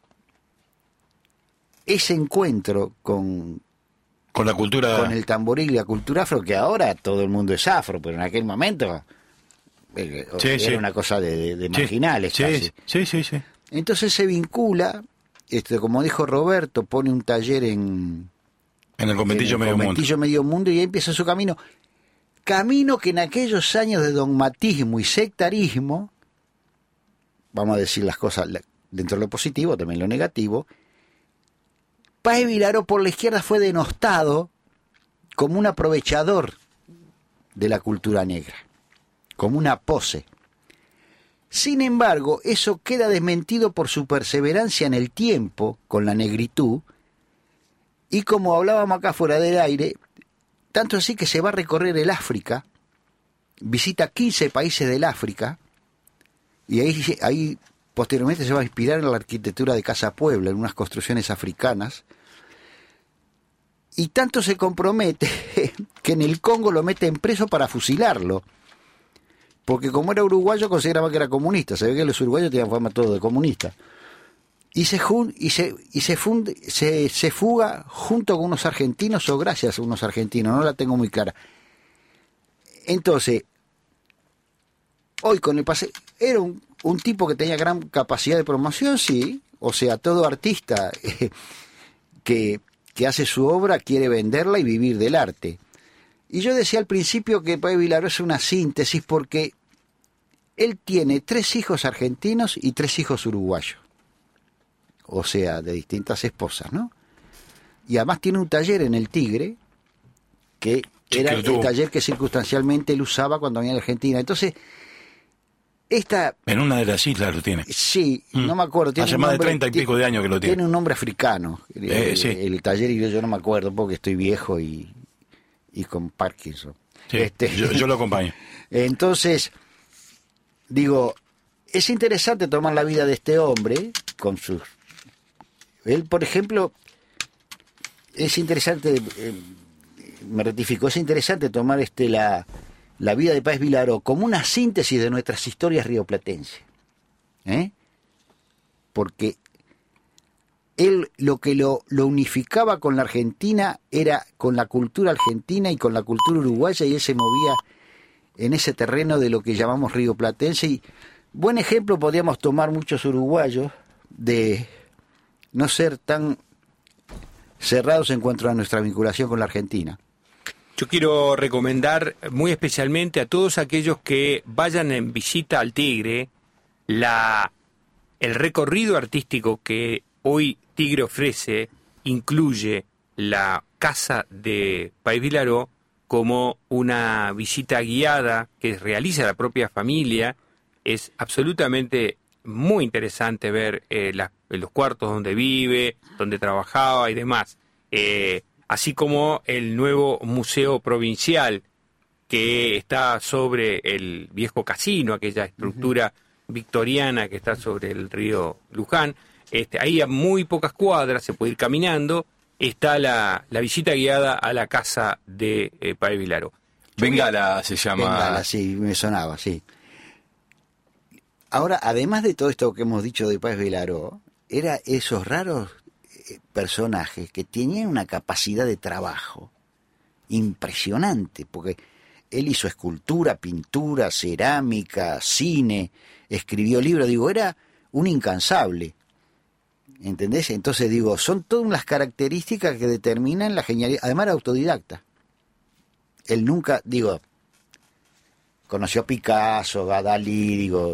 Ese encuentro con... Con la cultura... Con el tamboril y la cultura afro, que ahora todo el mundo es afro, pero en aquel momento eh, sí, era sí. una cosa de, de, de marginales sí, casi. Sí, sí, sí, sí. Entonces se vincula, este, como dijo Roberto, pone un taller en... En el conventillo, en el medio, conventillo mundo. medio mundo y ahí empieza su camino. Camino que en aquellos años de dogmatismo y sectarismo, vamos a decir las cosas dentro de lo positivo, también lo negativo, Páez Vilaró por la izquierda fue denostado como un aprovechador de la cultura negra, como una pose. Sin embargo, eso queda desmentido por su perseverancia en el tiempo con la negritud, y como hablábamos acá fuera del aire, tanto así que se va a recorrer el África, visita quince países del África, y ahí, ahí posteriormente se va a inspirar en la arquitectura de Casa Puebla, en unas construcciones africanas, y tanto se compromete que en el Congo lo meten preso para fusilarlo, porque como era uruguayo consideraba que era comunista, se ve que los uruguayos tenían fama todo de comunista, y se jun, y se y se, funde, se se fuga junto con unos argentinos o gracias a unos argentinos, no la tengo muy clara. Entonces, hoy con el pase era un, un tipo que tenía gran capacidad de promoción, sí, o sea, todo artista eh, que, que hace su obra quiere venderla y vivir del arte. Y yo decía al principio que Páez Vilaró es una síntesis porque él tiene tres hijos argentinos y tres hijos uruguayos. O sea, de distintas esposas, ¿no? Y además tiene un taller en el Tigre, que era el taller que circunstancialmente él usaba cuando venía a la Argentina. Entonces, esta... En una de las islas lo tiene. Sí, mm. no me acuerdo. Tiene Hace un más nombre, de treinta y pico de años que lo tiene. Tiene un nombre africano. Eh, el, sí. el taller, y yo no me acuerdo porque estoy viejo y, y con Parkinson. Sí, este, yo, yo lo acompaño. Entonces, digo, es interesante tomar la vida de este hombre con sus... Él, por ejemplo, es interesante, eh, me rectifico, es interesante tomar este la, la vida de Páez Vilaró como una síntesis de nuestras historias rioplatenses. ¿Eh? Porque él lo que lo, lo unificaba con la Argentina era con la cultura argentina y con la cultura uruguaya, y él se movía en ese terreno de lo que llamamos rioplatense. Y buen ejemplo podríamos tomar muchos uruguayos de... no ser tan cerrados en cuanto a nuestra vinculación con la Argentina. Yo quiero recomendar muy especialmente a todos aquellos que vayan en visita al Tigre la el recorrido artístico que hoy Tigre ofrece incluye la casa de Páez Vilaró como una visita guiada que realiza la propia familia. Es absolutamente muy interesante ver eh, la, los cuartos donde vive, donde trabajaba y demás. Eh, así como el nuevo museo provincial que está sobre el viejo casino, aquella estructura uh-huh. victoriana que está sobre el río Luján. Este, ahí a muy pocas cuadras, se puede ir caminando, está la, la visita guiada a la casa de eh, Páez Vilaró. Bengala se llama. Bengala, sí, me sonaba, sí. Ahora, además de todo esto que hemos dicho de Páez Vilaró, era esos raros personajes que tenían una capacidad de trabajo impresionante, porque él hizo escultura, pintura, cerámica, cine, escribió libros, digo, era un incansable, ¿entendés? Entonces digo, son todas las características que determinan la genialidad. Además era autodidacta. Él nunca, digo, conoció a Picasso, a Dalí, digo,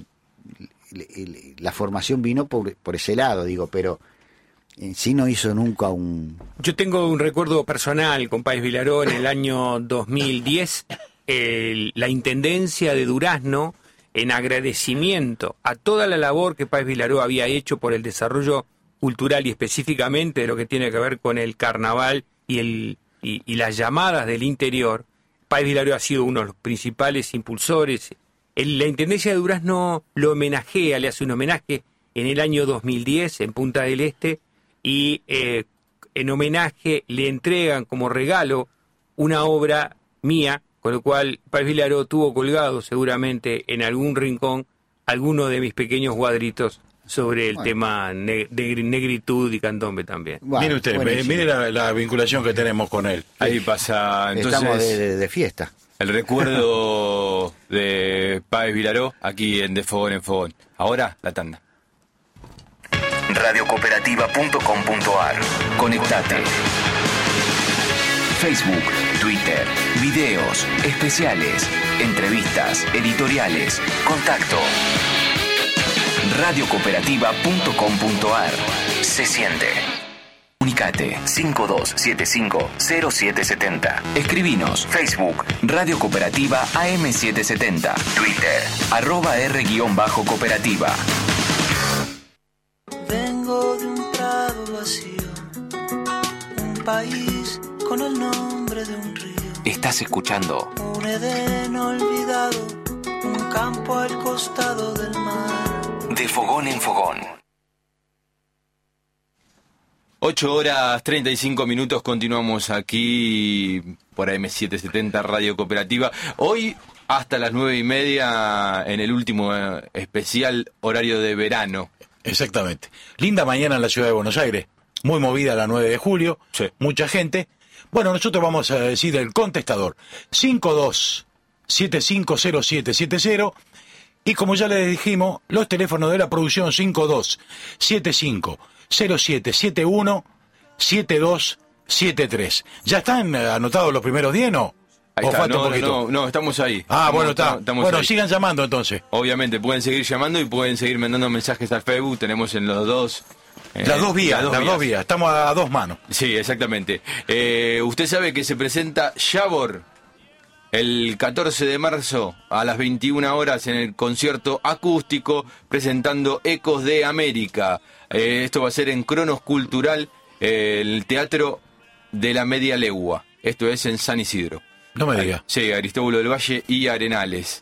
la formación vino por, por ese lado, digo, pero en sí no hizo nunca un... Yo tengo un recuerdo personal con Páez Vilaró en el año dos mil diez, el, la Intendencia de Durazno, en agradecimiento a toda la labor que Páez Vilaró había hecho por el desarrollo cultural y específicamente de lo que tiene que ver con el carnaval y, el, y, y las llamadas del interior. Páez Vilaró ha sido uno de los principales impulsores el- la Intendencia de Durazno lo homenajea, le hace un homenaje en el año dos mil diez en Punta del Este y eh, en homenaje le entregan como regalo una obra mía, con lo cual Páez Vilaró tuvo colgado seguramente en algún rincón alguno de mis pequeños cuadritos sobre el Bueno. tema ne- de negritud y candombe también. Bueno, mire usted, buenísimo. mire la, la vinculación que tenemos con él. Ahí pasa Estamos de, entonces de- de fiesta. el recuerdo de Páez Vilaró aquí en De Fogón en Fogón. Ahora la tanda. radio cooperativa punto com punto a r. Conectate. Facebook, Twitter, videos, especiales, entrevistas, editoriales, contacto. radio cooperativa punto com punto a r. Se siente. Comunicate cinco dos siete cinco cero siete siete cero. Escribinos Facebook Radio Cooperativa A M setecientos setenta. Twitter arroba R guión bajo cooperativa. Vengo de un prado vacío, un país con el nombre de un río, Estás escuchando un Edén olvidado, un campo al costado del mar. De Fogón en Fogón. ocho horas treinta y cinco minutos, continuamos aquí por A M setecientos setenta Radio Cooperativa. Hoy hasta las nueve y media en el último eh, especial horario de verano. Exactamente. Linda mañana en la ciudad de Buenos Aires. Muy movida la nueve de julio. Sí. Mucha gente. Bueno, nosotros vamos a decir el contestador. cinco dos siete cinco cero siete siete cero. Y como ya les dijimos, los teléfonos de la producción cinco dos siete cinco cero siete siete uno siete dos siete tres. ¿Ya están eh, anotados los primeros diez, no? Ahí ¿O está, falta no, un poquito? no, no, estamos ahí. Ah, Estamos- bueno, está. estamos Bueno, ahí. sigan llamando entonces. Obviamente, pueden seguir llamando y pueden seguir mandando mensajes al Facebook. Tenemos en los dos... eh, Las dos vías, las dos vías. Estamos a dos manos. Sí, exactamente. Eh, usted sabe que se presenta Yavor el catorce de marzo a las veintiuna horas en el concierto acústico presentando Ecos de América. Eh, esto va a ser en Cronos Cultural, eh, el Teatro de la Media Legua. Esto es en San Isidro. No me diga. Sí, Aristóbulo del Valle y Arenales.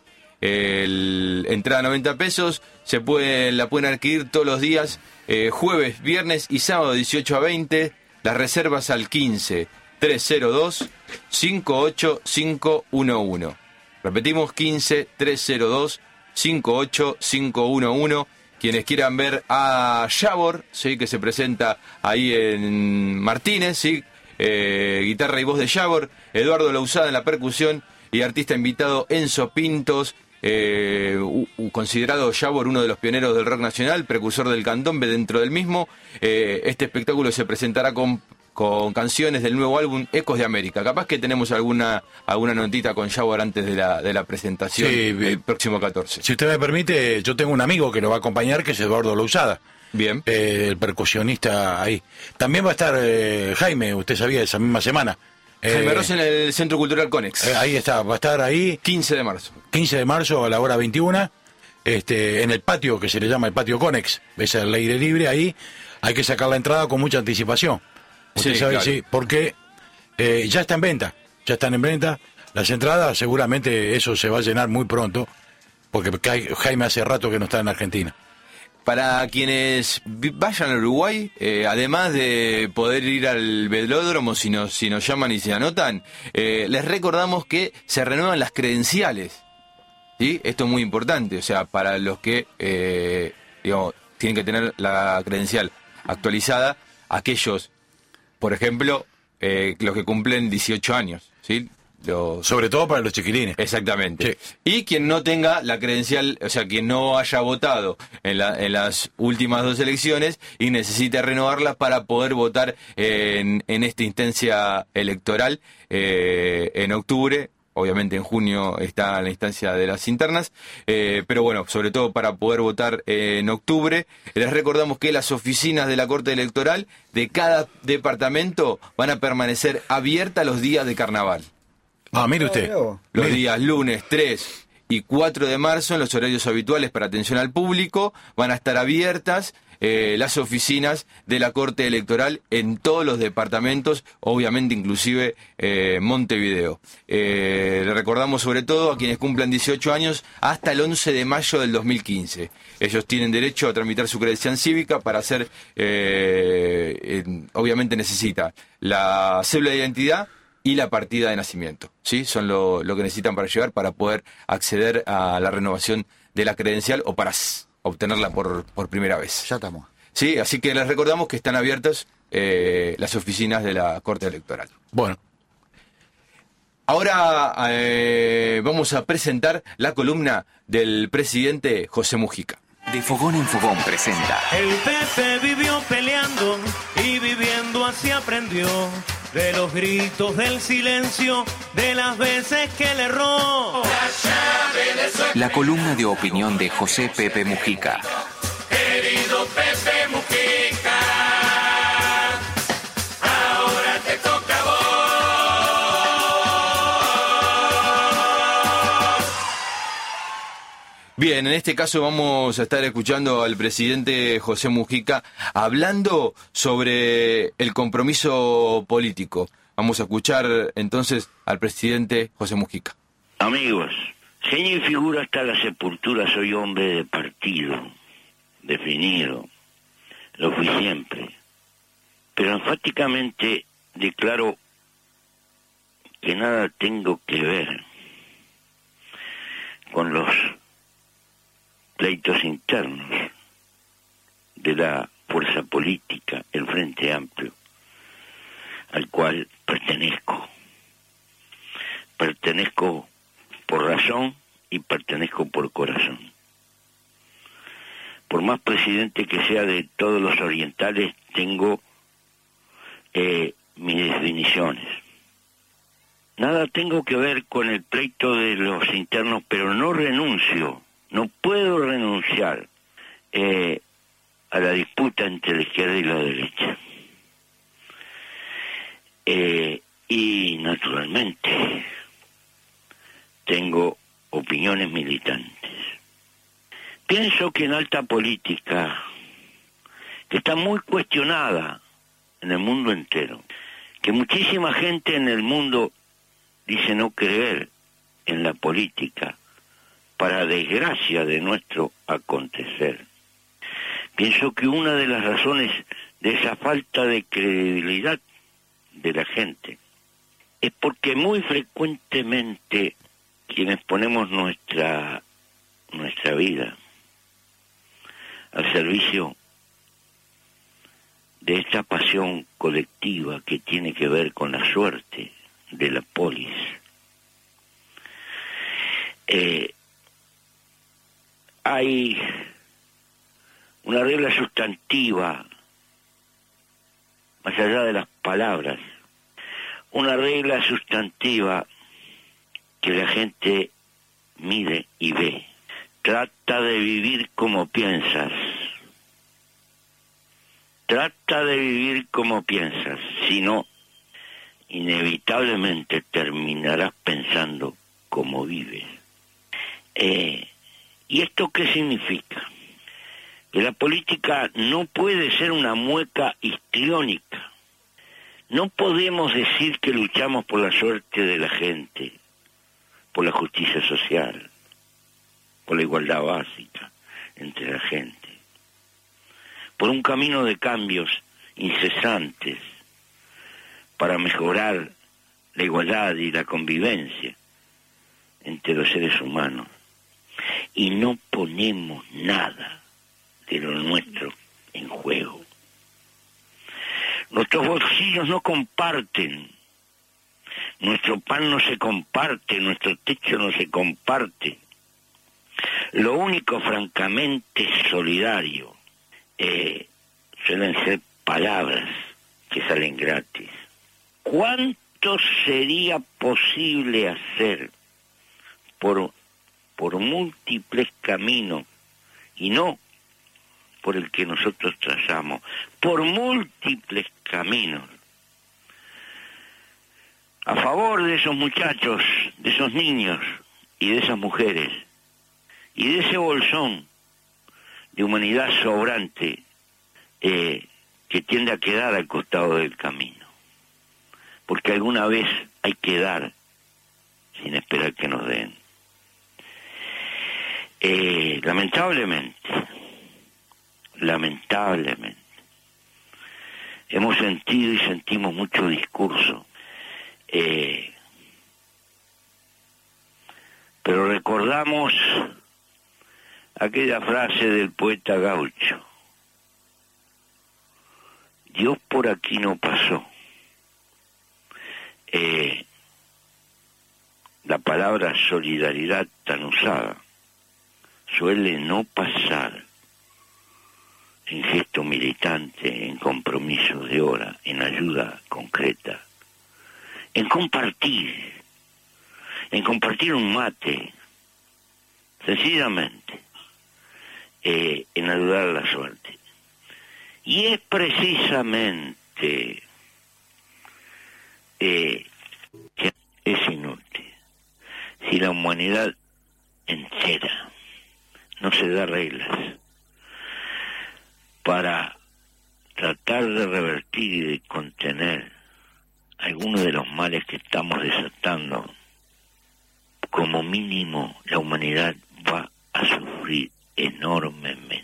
El, entrada noventa pesos, se puede, la pueden adquirir todos los días, eh, jueves, viernes y sábado dieciocho a veinte. Las reservas al quince trescientos dos cincuenta y ocho cinco uno uno. Repetimos, quince trescientos dos cincuenta y ocho cinco uno uno. Quienes quieran ver a Yavor, ¿sí? Que se presenta ahí en Martínez, ¿sí? Eh, guitarra y voz de Yavor, Eduardo Lausada en la percusión y artista invitado Enzo Pintos, eh, u- u- considerado Yavor uno de los pioneros del rock nacional, precursor del candombe dentro del mismo. Eh, este espectáculo se presentará con, con canciones del nuevo álbum Ecos de América. Capaz que tenemos alguna alguna notita con Yavor antes de la, de la presentación Sí, el bien. próximo catorce. Si usted me permite, yo tengo un amigo que lo va a acompañar, que es Eduardo Lausada. Bien. Eh, el percusionista ahí. También va a estar eh, Jaime, usted sabía, esa misma semana. Eh, Jaime Ross en el Centro Cultural Conex. eh, ahí está, va a estar ahí quince de marzo. quince de marzo a la hora veintiuna, este, en el patio que se le llama el patio Conex. Es el aire libre ahí. Hay que sacar la entrada con mucha anticipación. Usted Sí, sabe, claro. sí, porque eh, ya está en venta. Ya están en venta. Las entradas, seguramente eso se va a llenar muy pronto, porque Jaime hace rato que no está en Argentina. Para quienes vi- vayan a Uruguay, eh, además de poder ir al velódromo si nos, si nos llaman y se anotan, eh, les recordamos que se renuevan las credenciales. ¿Sí? Esto es muy importante, o sea, para los que eh, digamos, tienen que tener la credencial actualizada, aquellos, por ejemplo, eh, los que cumplen dieciocho años, ¿sí? Los... Sobre todo para los chiquilines. Exactamente. Y quien no tenga la credencial, o sea, quien no haya votado en, la, en las últimas dos elecciones y necesite renovarlas para poder votar en, en esta instancia electoral eh, en octubre. Obviamente en junio está la instancia de las internas, eh, pero bueno, sobre todo para poder votar eh, en octubre. Les recordamos que las oficinas de la Corte Electoral de cada departamento van a permanecer abiertas los días de carnaval. Ah, mire usted. Los días lunes tres y cuatro de marzo, en los horarios habituales para atención al público, van a estar abiertas eh, las oficinas de la Corte Electoral en todos los departamentos, obviamente inclusive eh, Montevideo. Eh, le recordamos sobre todo a quienes cumplan dieciocho años hasta el once de mayo del dos mil quince. Ellos tienen derecho a tramitar su credencial cívica para hacer, eh, eh, obviamente necesita la cédula de identidad y la partida de nacimiento, ¿sí? Son lo, lo que necesitan para llegar, para poder acceder a la renovación de la credencial o para s- obtenerla por, por primera vez. Ya estamos. Sí, así que les recordamos que están abiertas eh, las oficinas de la Corte Electoral. Bueno. Ahora eh, vamos a presentar la columna del presidente José Mujica. De Fogón en Fogón presenta El Pepe vivió peleando y viviendo así aprendió de los gritos, del silencio, de las veces que le erró. la columna de opinión de José Pepe Mujica. Querido Pepe Mujica, ahora te toca a vos. Bien, en este caso vamos a estar escuchando al presidente José Mujica hablando sobre el compromiso político. Vamos a escuchar entonces al presidente José Mujica. Amigos, seña y figura hasta la sepultura, soy hombre de partido, definido, lo fui siempre, pero enfáticamente declaro que nada tengo que ver con los pleitos internos de la fuerza política, el Frente Amplio, al cual pertenezco. Pertenezco por razón y pertenezco por corazón. Por más presidente que sea de todos los orientales, tengo eh, mis definiciones. Nada tengo que ver con el pleito de los internos, pero no renuncio, no puedo renunciar eh, a la disputa entre la izquierda y la derecha. Eh, y naturalmente tengo opiniones militantes. Pienso que en alta política, que está muy cuestionada en el mundo entero, que muchísima gente en el mundo dice no creer en la política, para desgracia de nuestro acontecer. Pienso que una de las razones de esa falta de credibilidad de la gente es porque muy frecuentemente quienes ponemos nuestra nuestra vida al servicio de esta pasión colectiva que tiene que ver con la suerte de la polis, eh, hay una regla sustantiva más allá de las palabras, una regla sustantiva que la gente mide y ve. Trata de vivir como piensas. Trata de vivir como piensas, si no, inevitablemente terminarás pensando como vives. Eh, ¿Y esto qué significa? Que la política no puede ser una mueca histriónica. No podemos decir que luchamos por la suerte de la gente, por la justicia social, por la igualdad básica entre la gente, por un camino de cambios incesantes para mejorar la igualdad y la convivencia entre los seres humanos, y no ponemos nada de lo nuestro en juego. Nuestros bolsillos no comparten, nuestro pan no se comparte, nuestro techo no se comparte. Lo único francamente solidario eh, suelen ser palabras que salen gratis. ¿Cuánto sería posible hacer por, por múltiples caminos y no por el que nosotros trazamos, por múltiples caminos, a favor de esos muchachos, de esos niños y de esas mujeres, y de ese bolsón de humanidad sobrante eh, que tiende a quedar al costado del camino, porque alguna vez hay que dar sin esperar que nos den. Eh, lamentablemente, lamentablemente, hemos sentido y sentimos mucho discurso, eh, pero recordamos aquella frase del poeta gaucho: Dios por aquí no pasó. Eh, la palabra solidaridad tan usada suele no pasar en gesto militante, en compromiso de hora, en ayuda concreta, en compartir, en compartir un mate, sencillamente, eh, en ayudar a la suerte. Y es precisamente eh, que es inútil si la humanidad entera no se da reglas para tratar de revertir y de contener algunos de los males que estamos desatando. Como mínimo la humanidad va a sufrir enormemente.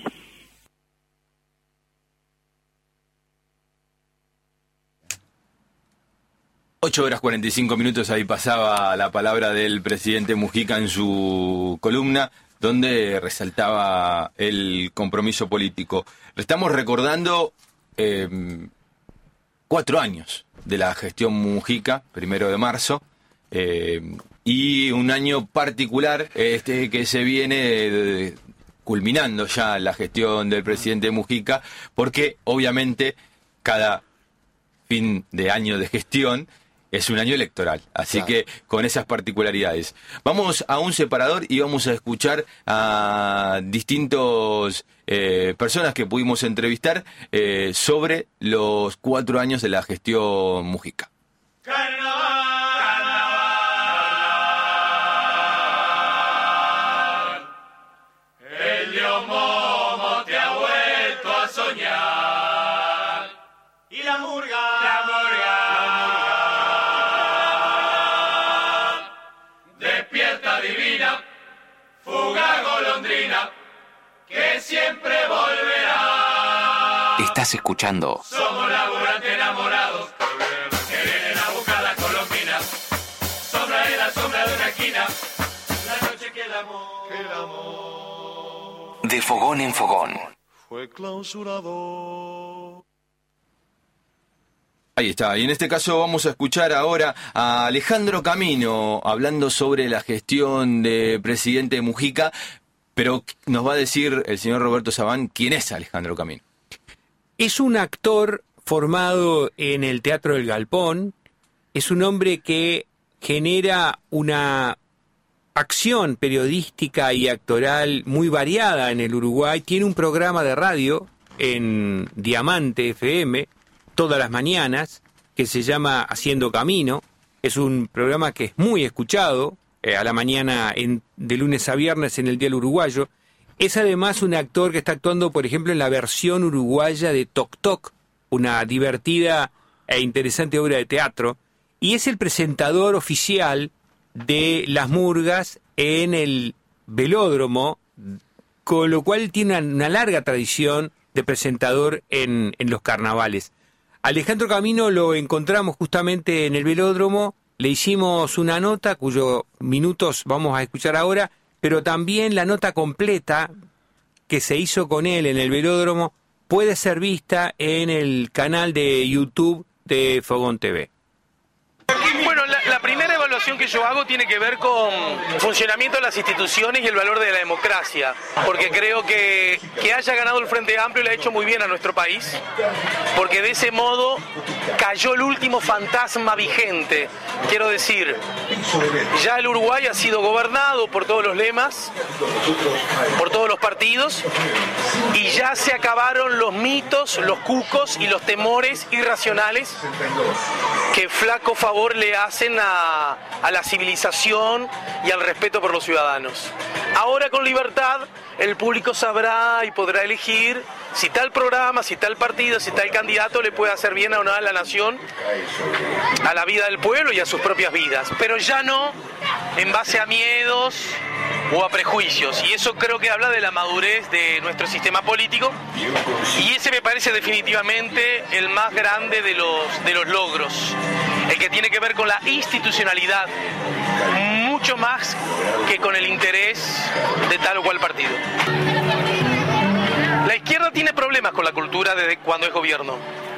Ocho horas cuarenta y cinco minutos, ahí pasaba la palabra del presidente Mujica en su columna, donde resaltaba el compromiso político. Estamos recordando eh, cuatro años de la gestión Mujica, primero de marzo, eh, y un año particular este que se viene eh, culminando ya la gestión del presidente Mujica, porque obviamente cada fin de año de gestión es un año electoral, así claro, que con esas particularidades. Vamos a un separador y vamos a escuchar a distintos eh, personas que pudimos entrevistar eh, sobre los cuatro años de la gestión Mujica. Carnaval, carnaval, el dios Momo te ha vuelto a soñar. Y la murga, la murga, divina, fuga golondrina, que siempre volverá. Estás escuchando. Somos laburantes enamorados, que vienen a buscar las colombinas. Sombra en la sombra de una esquina, la noche que el amor, que el amor de fogón en fogón fue clausurado. Ahí está, y en este caso vamos a escuchar ahora a Alejandro Camino hablando sobre la gestión de presidente Mujica, pero nos va a decir el señor Roberto Sabán quién es Alejandro Camino. Es un actor formado en el Teatro del Galpón, es un hombre que genera una acción periodística y actoral muy variada en el Uruguay, tiene un programa de radio en Diamante F M, todas las mañanas, que se llama Haciendo Camino. Es un programa que es muy escuchado eh, a la mañana en, de lunes a viernes en el Dial Uruguayo. Es además un actor que está actuando, por ejemplo, en la versión uruguaya de Toc Toc, una divertida e interesante obra de teatro, y es el presentador oficial de Las Murgas en el Velódromo, con lo cual tiene una, una larga tradición de presentador en, en los carnavales. Alejandro Camino lo encontramos justamente en el Velódromo, le hicimos una nota cuyos minutos vamos a escuchar ahora, pero también la nota completa que se hizo con él en el Velódromo puede ser vista en el canal de YouTube de Fogón T V. Bueno, la, la primera evaluación que yo hago tiene que ver con el funcionamiento de las instituciones y el valor de la democracia, porque creo que que haya ganado el Frente Amplio le ha hecho muy bien a nuestro país, porque de ese modo cayó el último fantasma vigente. Quiero decir, ya el Uruguay ha sido gobernado por todos los lemas, por todos los partidos, y ya se acabaron los mitos, los cucos y los temores irracionales que flaco favor le hacen a, a la civilización y al respeto por los ciudadanos. Ahora con libertad el público sabrá y podrá elegir si tal programa, si tal partido, si tal candidato le puede hacer bien o no a la nación, a la vida del pueblo y a sus propias vidas, pero ya no en base a miedos o a prejuicios, y eso creo que habla de la madurez de nuestro sistema político, y ese me parece definitivamente el más grande de los, de los logros, el que tiene que ver con la institucionalidad, mucho más que con el interés de tal o cual partido. La izquierda tiene problemas con la cultura desde cuando es gobierno.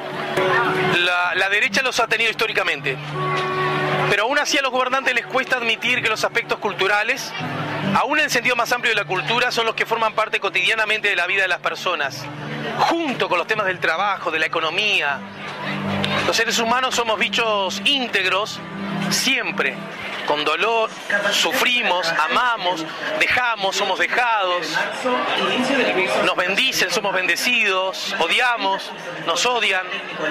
La, la derecha los ha tenido históricamente. Pero aún así a los gobernantes les cuesta admitir que los aspectos culturales, aún en el sentido más amplio de la cultura, son los que forman parte cotidianamente de la vida de las personas, junto con los temas del trabajo, de la economía. Los seres humanos somos bichos íntegros, siempre. Con dolor, sufrimos, amamos, dejamos, somos dejados, nos bendicen, somos bendecidos, odiamos, nos odian,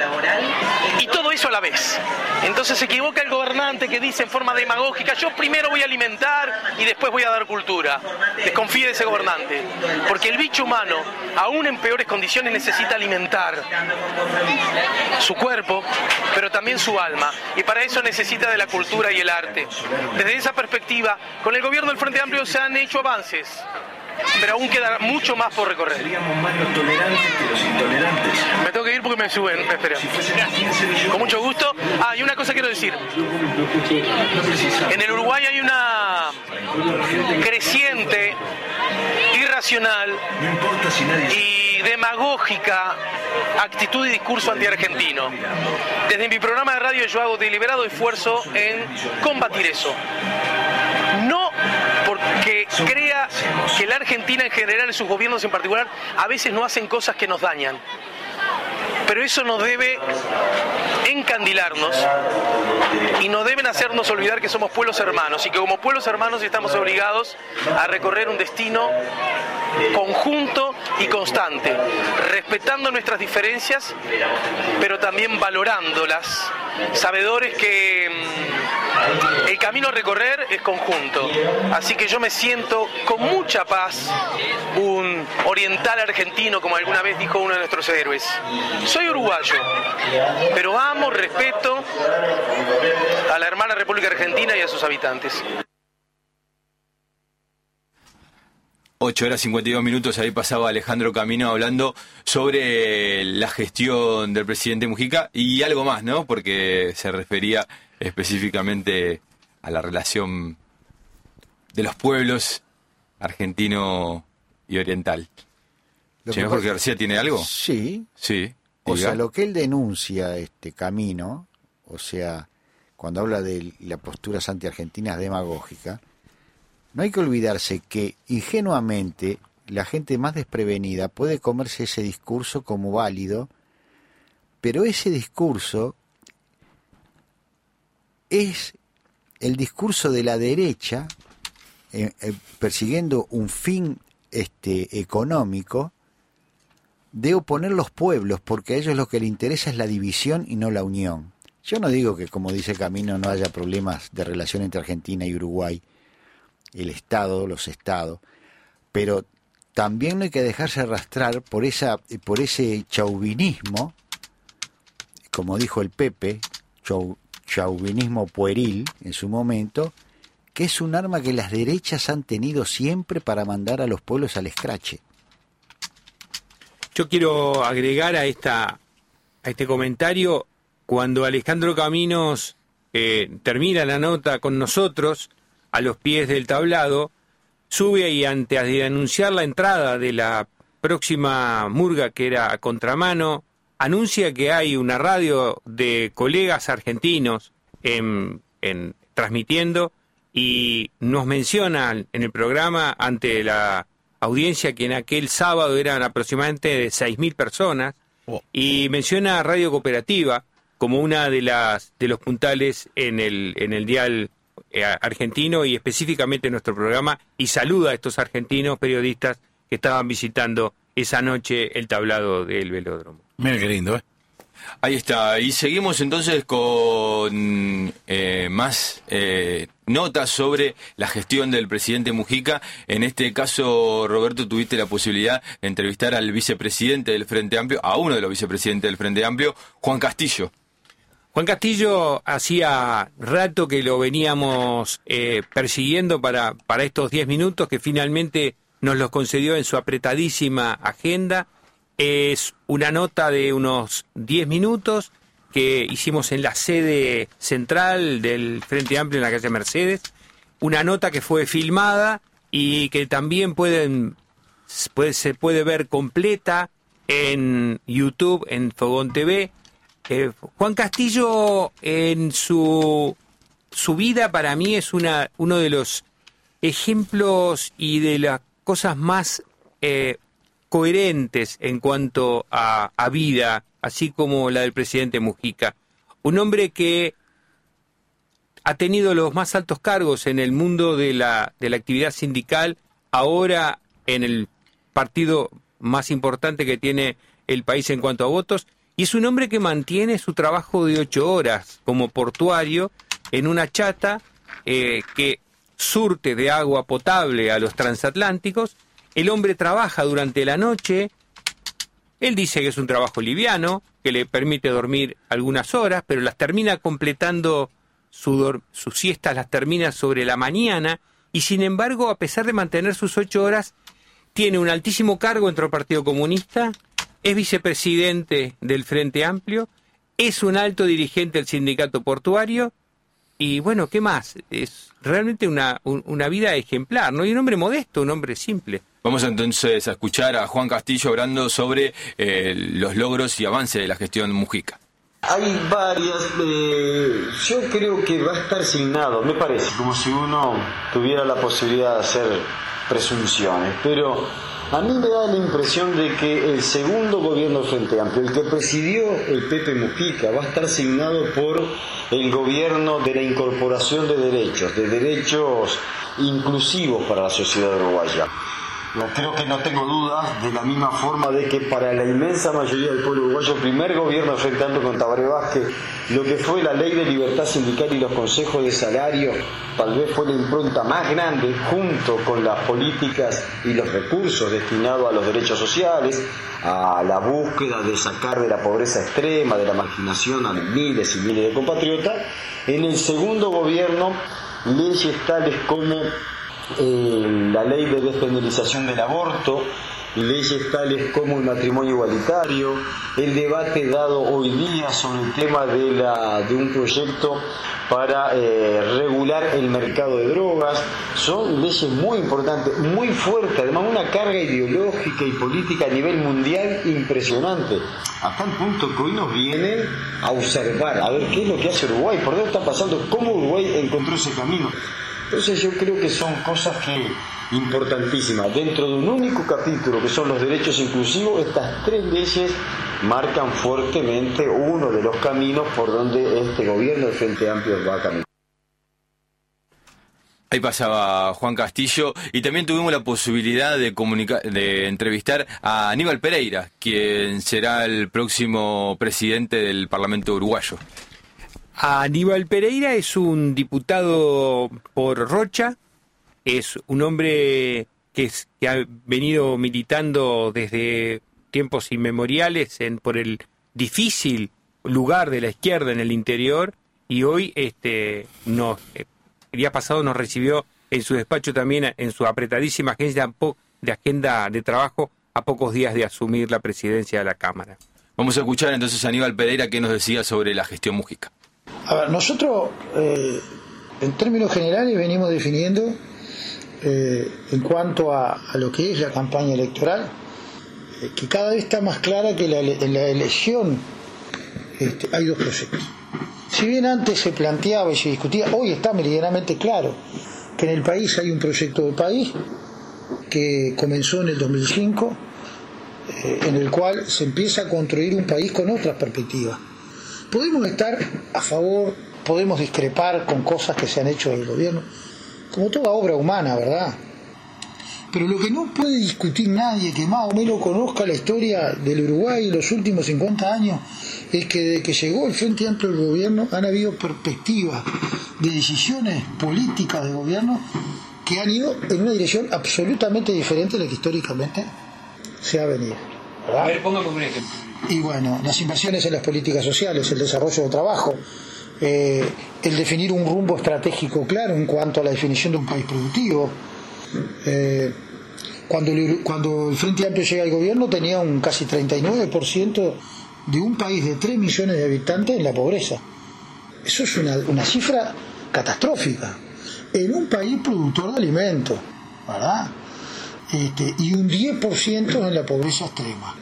y todo eso a la vez. Entonces se equivoca el gobernante que dice en forma demagógica: yo primero voy a alimentar y después voy a dar cultura. Desconfíe de ese gobernante, porque el bicho humano, aún en peores condiciones, necesita alimentar su cuerpo, pero también su alma, y para eso necesita de la cultura y el arte. Desde esa perspectiva, con el gobierno del Frente Amplio se han hecho avances, pero aún queda mucho más por recorrer. Seríamos más los tolerantes que los intolerantes. Me tengo que ir porque me suben, me esperan. Con mucho gusto. Ah, y una cosa quiero decir. En el Uruguay hay una creciente, irracional y demagógica actitud y discurso antiargentino. Desde mi programa de radio yo hago deliberado esfuerzo en combatir eso. No porque crea que la Argentina en general y sus gobiernos en particular a veces no hacen cosas que nos dañan, pero eso no debe encandilarnos y no deben hacernos olvidar que somos pueblos hermanos y que como pueblos hermanos estamos obligados a recorrer un destino conjunto y constante, respetando nuestras diferencias, pero también valorándolas, sabedores que mm, el camino a recorrer es conjunto. Así que yo me siento con mucha paz un oriental argentino, como alguna vez dijo uno de nuestros héroes. Soy uruguayo, pero amo, respeto a la hermana República Argentina y a sus habitantes. ocho horas cincuenta y dos minutos, ahí pasaba Alejandro Camino hablando sobre la gestión del presidente Mujica y algo más, ¿no? Porque se refería específicamente a la relación de los pueblos argentino y oriental. ¿Señor Jorge García tiene algo? Sí. Sí. O diga. sea, lo que él denuncia, este Camino, o sea, cuando habla de la postura anti-argentina demagógica, no hay que olvidarse que ingenuamente la gente más desprevenida puede comerse ese discurso como válido, pero ese discurso es el discurso de la derecha eh, eh, persiguiendo un fin este, económico de oponer los pueblos, porque a ellos lo que les interesa es la división y no la unión. Yo no digo que, como dice Camino, no haya problemas de relación entre Argentina y Uruguay, el Estado, los Estados, pero también no hay que dejarse arrastrar por esa, por ese chauvinismo, como dijo el Pepe, chau, chauvinismo pueril en su momento, que es un arma que las derechas han tenido siempre para mandar a los pueblos al escrache. Yo quiero agregar a esta a este comentario, cuando Alejandro Caminos eh, termina la nota con nosotros, a los pies del tablado, sube y antes de anunciar la entrada de la próxima murga, que era a contramano, anuncia que hay una radio de colegas argentinos en, en, transmitiendo, y nos menciona en el programa ante la audiencia que en aquel sábado eran aproximadamente de seis mil personas, oh. y menciona a Radio Cooperativa como una de las de los puntales en el en el dial argentino y específicamente en nuestro programa, y saluda a estos argentinos periodistas que estaban visitando esa noche el tablado del velódromo. Mira qué lindo, ¿eh? Ahí está, y seguimos entonces con eh, más eh, notas sobre la gestión del presidente Mujica. En este caso, Roberto, tuviste la posibilidad de entrevistar al vicepresidente del Frente Amplio, a uno de los vicepresidentes del Frente Amplio, Juan Castillo. Juan Castillo hacía rato que lo veníamos eh, persiguiendo para, para estos diez minutos, que finalmente nos los concedió en su apretadísima agenda. Es una nota de unos diez minutos que hicimos en la sede central del Frente Amplio en la calle Mercedes. Una nota que fue filmada y que también pueden, puede, se puede ver completa en YouTube, en Fogón T V. Eh, Juan Castillo, en su, su vida, para mí es una, uno de los ejemplos y de las cosas más eh, coherentes en cuanto a, a vida, así como la del presidente Mujica. Un hombre que ha tenido los más altos cargos en el mundo de la, de la actividad sindical, ahora en el partido más importante que tiene el país en cuanto a votos, y es un hombre que mantiene su trabajo de ocho horas como portuario en una chata eh, que surte de agua potable a los transatlánticos. El hombre trabaja durante la noche, él dice que es un trabajo liviano, que le permite dormir algunas horas, pero las termina completando, su sus siestas las termina sobre la mañana, y sin embargo, a pesar de mantener sus ocho horas, tiene un altísimo cargo dentro del Partido Comunista, es vicepresidente del Frente Amplio, es un alto dirigente del sindicato portuario, y bueno, ¿qué más? Es realmente una, un, una vida ejemplar, ¿no? Y un hombre modesto, un hombre simple. Vamos entonces a escuchar a Juan Castillo hablando sobre eh, los logros y avances de la gestión Mujica. Hay varias, eh, yo creo que va a estar signado, me parece, como si uno tuviera la posibilidad de hacer presunciones, pero a mí me da la impresión de que el segundo gobierno del Frente Amplio, el que presidió el Pepe Mujica, va a estar signado por el gobierno de la incorporación de derechos, de derechos inclusivos para la sociedad uruguaya. Creo que no tengo dudas, de la misma forma de que para la inmensa mayoría del pueblo uruguayo, el primer gobierno del Frente Amplio con Tabaré Vázquez, lo que fue la ley de libertad sindical y los consejos de salario, tal vez fue la impronta más grande, junto con las políticas y los recursos destinados a los derechos sociales, a la búsqueda de sacar de la pobreza extrema, de la marginación a miles y miles de compatriotas. En el segundo gobierno, leyes tales como Eh, la ley de despenalización del aborto, leyes tales como el matrimonio igualitario, el debate dado hoy día sobre el tema de, la, de un proyecto para eh, regular el mercado de drogas, son leyes muy importantes, muy fuertes, además una carga ideológica y política a nivel mundial impresionante, hasta el punto que hoy nos vienen a observar, a ver qué es lo que hace Uruguay, por dónde está pasando, cómo Uruguay encontró ese camino. Entonces yo creo que son cosas que importantísimas. Dentro de un único capítulo que son los derechos inclusivos, estas tres leyes marcan fuertemente uno de los caminos por donde este gobierno del Frente Amplio va a caminar. Ahí pasaba Juan Castillo y también tuvimos la posibilidad de comunicar, de entrevistar a Aníbal Pereira, quien será el próximo presidente del Parlamento uruguayo. Aníbal Pereira es un diputado por Rocha, es un hombre que, es, que ha venido militando desde tiempos inmemoriales en, por el difícil lugar de la izquierda en el interior, y hoy este nos, el día pasado nos recibió en su despacho también, en su apretadísima agenda de agenda de trabajo, a pocos días de asumir la presidencia de la Cámara. Vamos a escuchar entonces a Aníbal Pereira qué nos decía sobre la gestión Mujica. A ver, nosotros eh, en términos generales venimos definiendo eh, en cuanto a, a lo que es la campaña electoral, eh, que cada vez está más clara que la, en la elección este, hay dos proyectos. Si bien antes se planteaba y se discutía, hoy está meridianamente claro que en el país hay un proyecto de país que comenzó en el dos mil cinco, eh, en el cual se empieza a construir un país con otras perspectivas. Podemos estar a favor, podemos discrepar con cosas que se han hecho del gobierno, como toda obra humana, ¿verdad? Pero lo que no puede discutir nadie que más o menos conozca la historia del Uruguay en los últimos cincuenta años es que desde que llegó el Frente Amplio al gobierno han habido perspectivas de decisiones políticas de gobierno que han ido en una dirección absolutamente diferente de la que históricamente se ha venido, ¿verdad? A ver, póngame un ejemplo. Y bueno, las inversiones en las políticas sociales, el desarrollo de trabajo, eh, el definir un rumbo estratégico claro en cuanto a la definición de un país productivo. Eh, cuando, el, cuando el Frente Amplio llega al gobierno tenía un casi treinta y nueve por ciento de un país de tres millones de habitantes en la pobreza. Eso es una, una cifra catastrófica en un país productor de alimentos, ¿verdad? Este, y un diez por ciento en la pobreza extrema.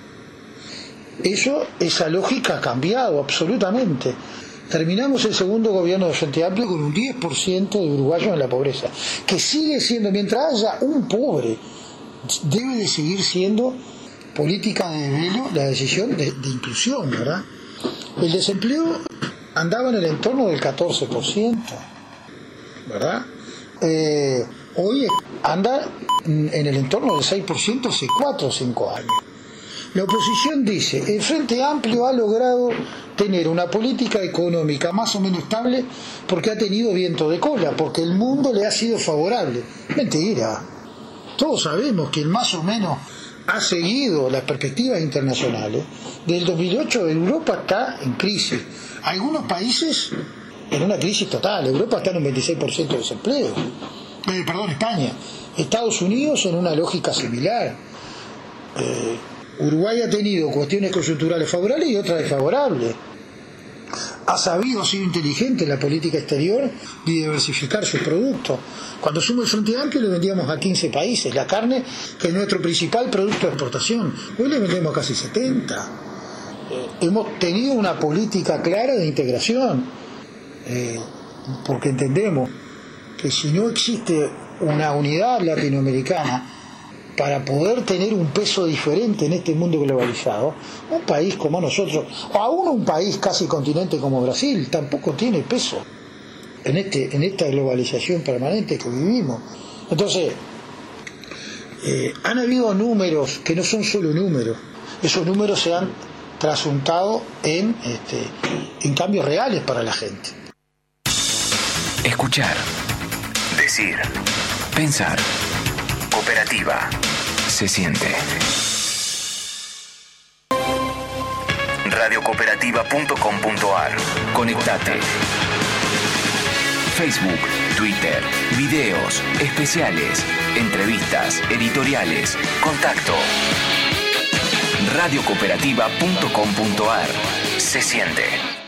Eso, esa lógica ha cambiado absolutamente. Terminamos el segundo gobierno de Frente Amplio con un diez por ciento de uruguayos en la pobreza, que sigue siendo, mientras haya un pobre, debe de seguir siendo política de velo la decisión de, de inclusión, ¿verdad? El desempleo andaba en el entorno del catorce por ciento, ¿verdad? Eh, hoy anda en el entorno del seis por ciento hace cuatro o cinco años. La oposición dice, el Frente Amplio ha logrado tener una política económica más o menos estable porque ha tenido viento de cola, porque el mundo le ha sido favorable. Mentira. Todos sabemos que el más o menos ha seguido las perspectivas internacionales. Desde el dos mil ocho Europa está en crisis. Algunos países en una crisis total. Europa está en un veintiséis por ciento de desempleo. Eh, perdón, España. Estados Unidos en una lógica similar. Eh, Uruguay ha tenido cuestiones coyunturales favorables y otras desfavorables. Ha sabido, ha sido inteligente en la política exterior de diversificar sus productos. Cuando sumó el Frente Amplio le vendíamos a quince países la carne, que es nuestro principal producto de exportación. Hoy le vendemos a casi setenta. Eh, hemos tenido una política clara de integración, eh, porque entendemos que si no existe una unidad latinoamericana para poder tener un peso diferente en este mundo globalizado, un país como nosotros, o aún un país casi continente como Brasil, tampoco tiene peso en este en esta globalización permanente que vivimos. Entonces, eh, han habido números que no son solo números, esos números se han trasuntado en, este, en cambios reales para la gente. Escuchar, decir, pensar. Cooperativa. Se siente. radio cooperativa punto com punto a r. Conectate. Facebook, Twitter, videos, especiales, entrevistas, editoriales, contacto. radio cooperativa punto com punto a r. Se siente.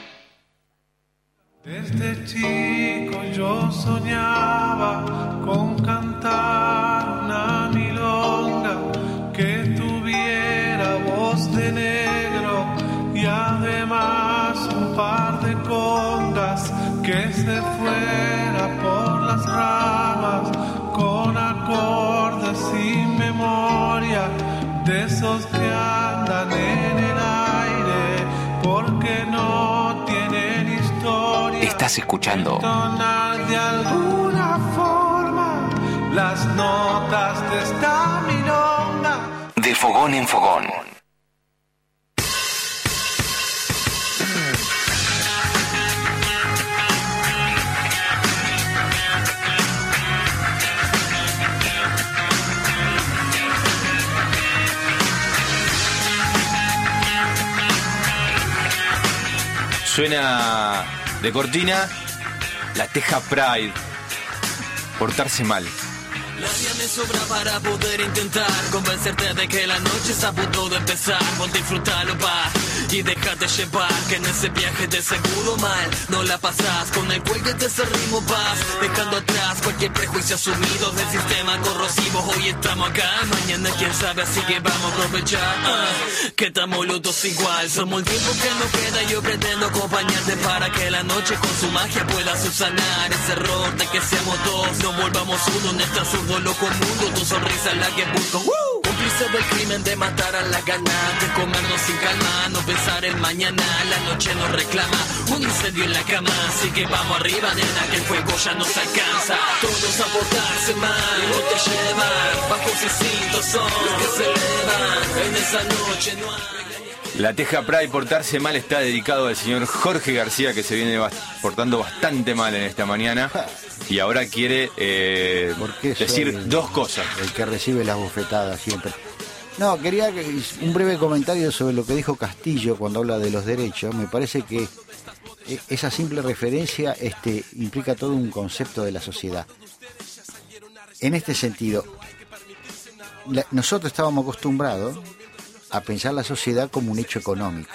Desde chico yo soñaba con cantar una milonga que tuviera voz de negro y además un par de congas, que se fuera por las ramas con acordes sin memoria, de esos que andan en el aire porque no tienen historia. Estás escuchando Entonar de alguna forma las notas de esta milonga. De fogón en fogón. Suena de cortina La Teja Pride. Portarse mal. La vida me sobra para poder intentar convencerte de que la noche está a punto de empezar. Ponte a disfrutarlo, pa, y déjate llevar, que en ese viaje de seguro mal no la pasas. Con el cuello de ese ritmo vas dejando atrás cualquier prejuicio asumido del sistema corrosivo. Hoy estamos acá, mañana quién sabe, así que vamos a aprovechar, uh, que estamos los dos igual. Somos el tiempo que nos queda y yo pretendo acompañarte para que la noche con su magia pueda subsanar ese error de que seamos dos, no volvamos uno en este absurdo loco mundo. Tu sonrisa es la que busco, ¡woo! Cómplice cómplice del crimen de matar a la ganas, de comernos sin calma, no pensar en mañana, la noche nos reclama, un incendio en la cama, así que vamos arriba, nena, que el fuego ya nos alcanza. Todos a portarse mal, no te llevan, bajo sus cintos son los que se elevan, en esa noche no hay... La Teja Pride portarse mal está dedicado al señor Jorge García, que se viene bast- portando bastante mal en esta mañana y ahora quiere eh, decir el, dos cosas. El que recibe las bofetadas siempre. No, quería que, un breve comentario sobre lo que dijo Castillo cuando habla de los derechos. Me parece que esa simple referencia este, implica todo un concepto de la sociedad. En este sentido, la, nosotros estábamos acostumbrados a pensar la sociedad como un hecho económico.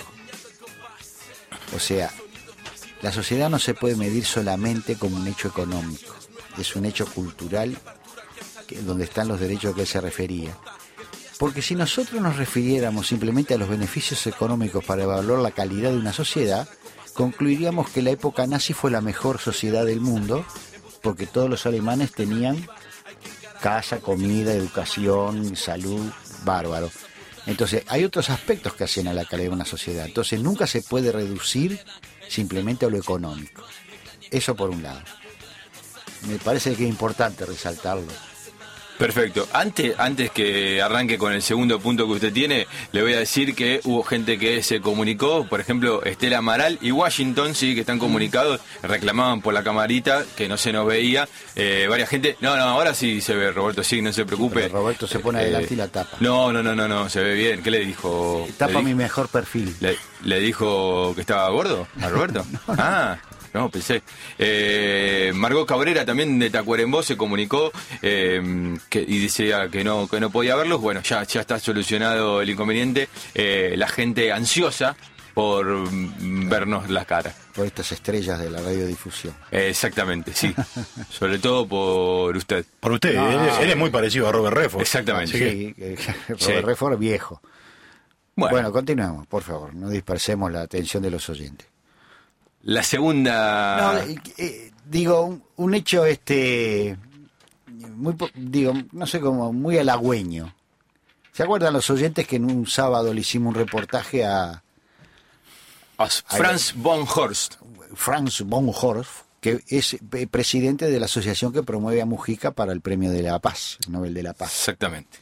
O sea, la sociedad no se puede medir solamente como un hecho económico, es un hecho cultural que, donde están los derechos a que él se refería. Porque si nosotros nos refiriéramos simplemente a los beneficios económicos para evaluar la calidad de una sociedad, concluiríamos que la época nazi fue la mejor sociedad del mundo, porque todos los alemanes tenían casa, comida, educación, salud, bárbaro. Entonces, hay otros aspectos que hacen a la calidad de una sociedad. Entonces, nunca se puede reducir simplemente a lo económico. Eso por un lado. Me parece que es importante resaltarlo. Perfecto. Antes, antes que arranque con el segundo punto que usted tiene, le voy a decir que hubo gente que se comunicó, por ejemplo, Estela Amaral y Washington, sí, que están comunicados, reclamaban por la camarita, que no se nos veía. Eh, varias gente, no, no, ahora sí se ve, Roberto, sí, no se preocupe. Pero Roberto se pone eh, adelante y la tapa. No, no, no, no, no, se ve bien. ¿Qué le dijo? Tapa le mi mejor perfil. Le, ¿Le dijo que estaba gordo a Roberto? no, no. Ah. No, pensé. Eh, Margot Cabrera también de Tacuarembó se comunicó eh, que, y decía que no que no podía verlos. Bueno, ya, ya está solucionado el inconveniente. Eh, la gente ansiosa por vernos las caras. Por estas estrellas de la radiodifusión. Eh, exactamente, sí. Sobre todo por usted. Por usted, no, él, es, él es muy parecido a Robert Redford. Exactamente. Sí, que... sí. Robert sí. Redford viejo. Bueno. bueno, continuamos, por favor. No dispersemos la atención de los oyentes. La segunda... No, eh, digo, un, un hecho, este, muy, digo, no sé cómo, muy halagüeño. ¿Se acuerdan los oyentes que en un sábado le hicimos un reportaje a... a Franz von Horst? Franz von Horst, que es presidente de la asociación que promueve a Mujica para el Premio de la Paz, el Nobel de la Paz. Exactamente.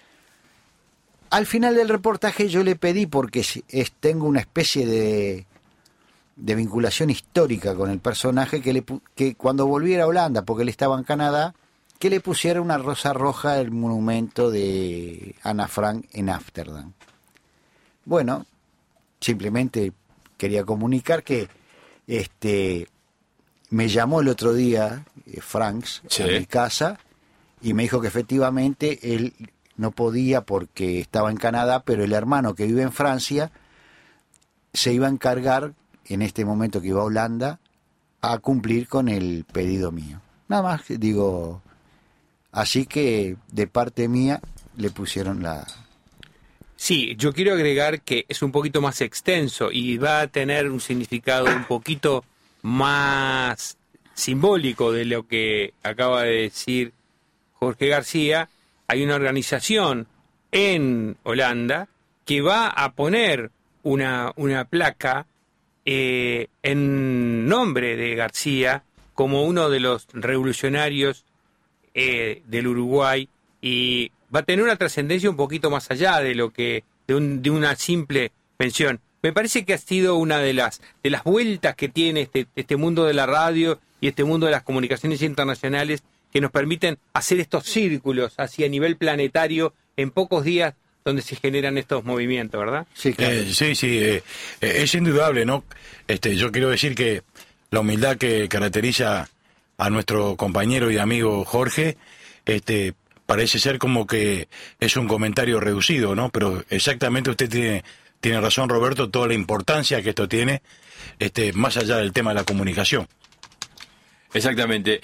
Al final del reportaje yo le pedí, porque es, tengo una especie de... de vinculación histórica con el personaje, que, le, que cuando volviera a Holanda, porque él estaba en Canadá, que le pusiera una rosa roja al monumento de Ana Frank en Ámsterdam. Bueno, simplemente quería comunicar que este me llamó el otro día eh, Franks sí. a mi casa y me dijo que efectivamente él no podía porque estaba en Canadá, pero el hermano que vive en Francia se iba a encargar en este momento que iba a Holanda a cumplir con el pedido mío. Nada más, digo, así que de parte mía le pusieron la... Sí, yo quiero agregar que es un poquito más extenso y va a tener un significado un poquito más simbólico de lo que acaba de decir Jorge García. Hay una organización en Holanda que va a poner una, una placa Eh, en nombre de García como uno de los revolucionarios eh, del Uruguay, y va a tener una trascendencia un poquito más allá de lo que de, un, de una simple mención. Me parece que ha sido una de las de las vueltas que tiene este, este mundo de la radio y este mundo de las comunicaciones internacionales, que nos permiten hacer estos círculos hacia nivel planetario en pocos días, donde se generan estos movimientos, ¿verdad? Sí, claro. eh, sí, sí, eh, eh, es indudable, ¿no? Este, yo quiero decir que la humildad que caracteriza a nuestro compañero y amigo Jorge, este, parece ser como que es un comentario reducido, ¿no? Pero exactamente usted tiene, tiene razón, Roberto, toda la importancia que esto tiene, este, más allá del tema de la comunicación. Exactamente.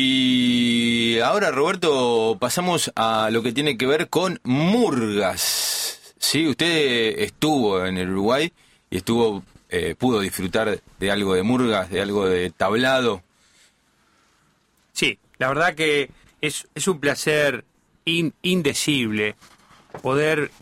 Y ahora, Roberto, pasamos a lo que tiene que ver con murgas. Sí, usted estuvo en el Uruguay y estuvo, eh, pudo disfrutar de algo de murgas, de algo de tablado. Sí, la verdad que es, es un placer in, indecible poder,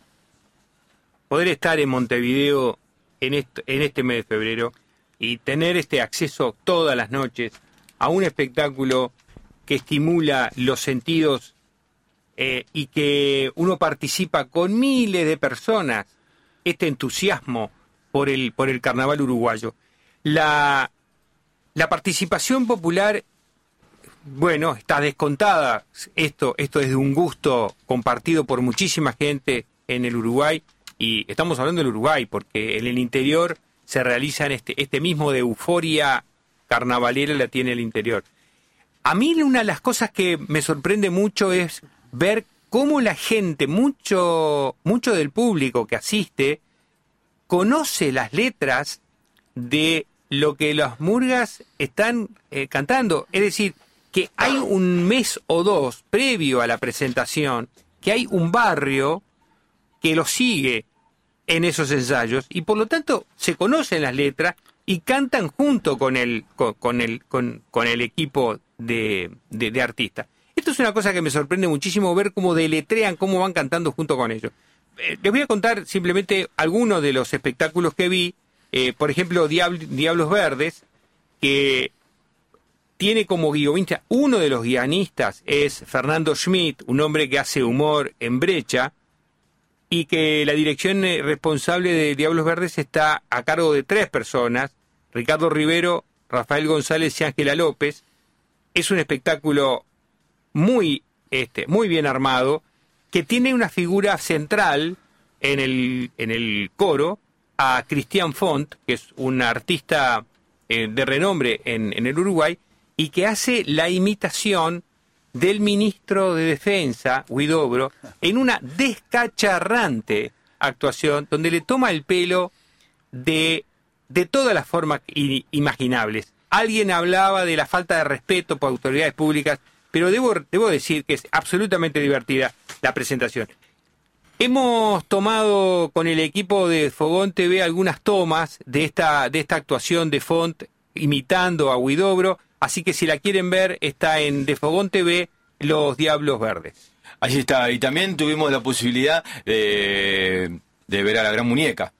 poder estar en Montevideo en este, en este mes de febrero y tener este acceso todas las noches a un espectáculo que estimula los sentidos eh, y que uno participa con miles de personas, este entusiasmo por el, por el carnaval uruguayo. La, la participación popular, bueno, está descontada. Esto, esto es de un gusto compartido por muchísima gente en el Uruguay, y estamos hablando del Uruguay porque en el interior se realizan este, este mismo de euforia carnavalera la tiene el interior. A mí una de las cosas que me sorprende mucho es ver cómo la gente, mucho, mucho del público que asiste, conoce las letras de lo que las murgas están eh, cantando. Es decir, que hay un mes o dos previo a la presentación, que hay un barrio que lo sigue en esos ensayos y por lo tanto se conocen las letras y cantan junto con el, con, con el, con, con el equipo de, de, de artistas. Esto es una cosa que me sorprende muchísimo, ver cómo deletrean, cómo van cantando junto con ellos. Eh, les voy a contar simplemente algunos de los espectáculos que vi. Eh, por ejemplo, Diablo, Diablos Verdes, que tiene como guionista, uno de los guionistas es Fernando Schmidt, un hombre que hace humor en brecha, y que la dirección responsable de Diablos Verdes está a cargo de tres personas, Ricardo Rivero, Rafael González y Ángela López. Es un espectáculo muy, este, muy bien armado, que tiene una figura central en el, en el coro, a Cristian Font, que es un artista eh, de renombre en, en el Uruguay, y que hace la imitación del ministro de Defensa, Huidobro, en una descacharrante actuación donde le toma el pelo de, de todas las formas imaginables. Alguien hablaba de la falta de respeto por autoridades públicas, pero debo, debo decir que es absolutamente divertida la presentación. Hemos tomado con el equipo de Fogón T V algunas tomas de esta, de esta actuación de Font imitando a Huidobro. Así que si la quieren ver, está en De Fogón T V, Los Diablos Verdes. Allí está. Y también tuvimos la posibilidad de, de ver a la Gran Muñeca.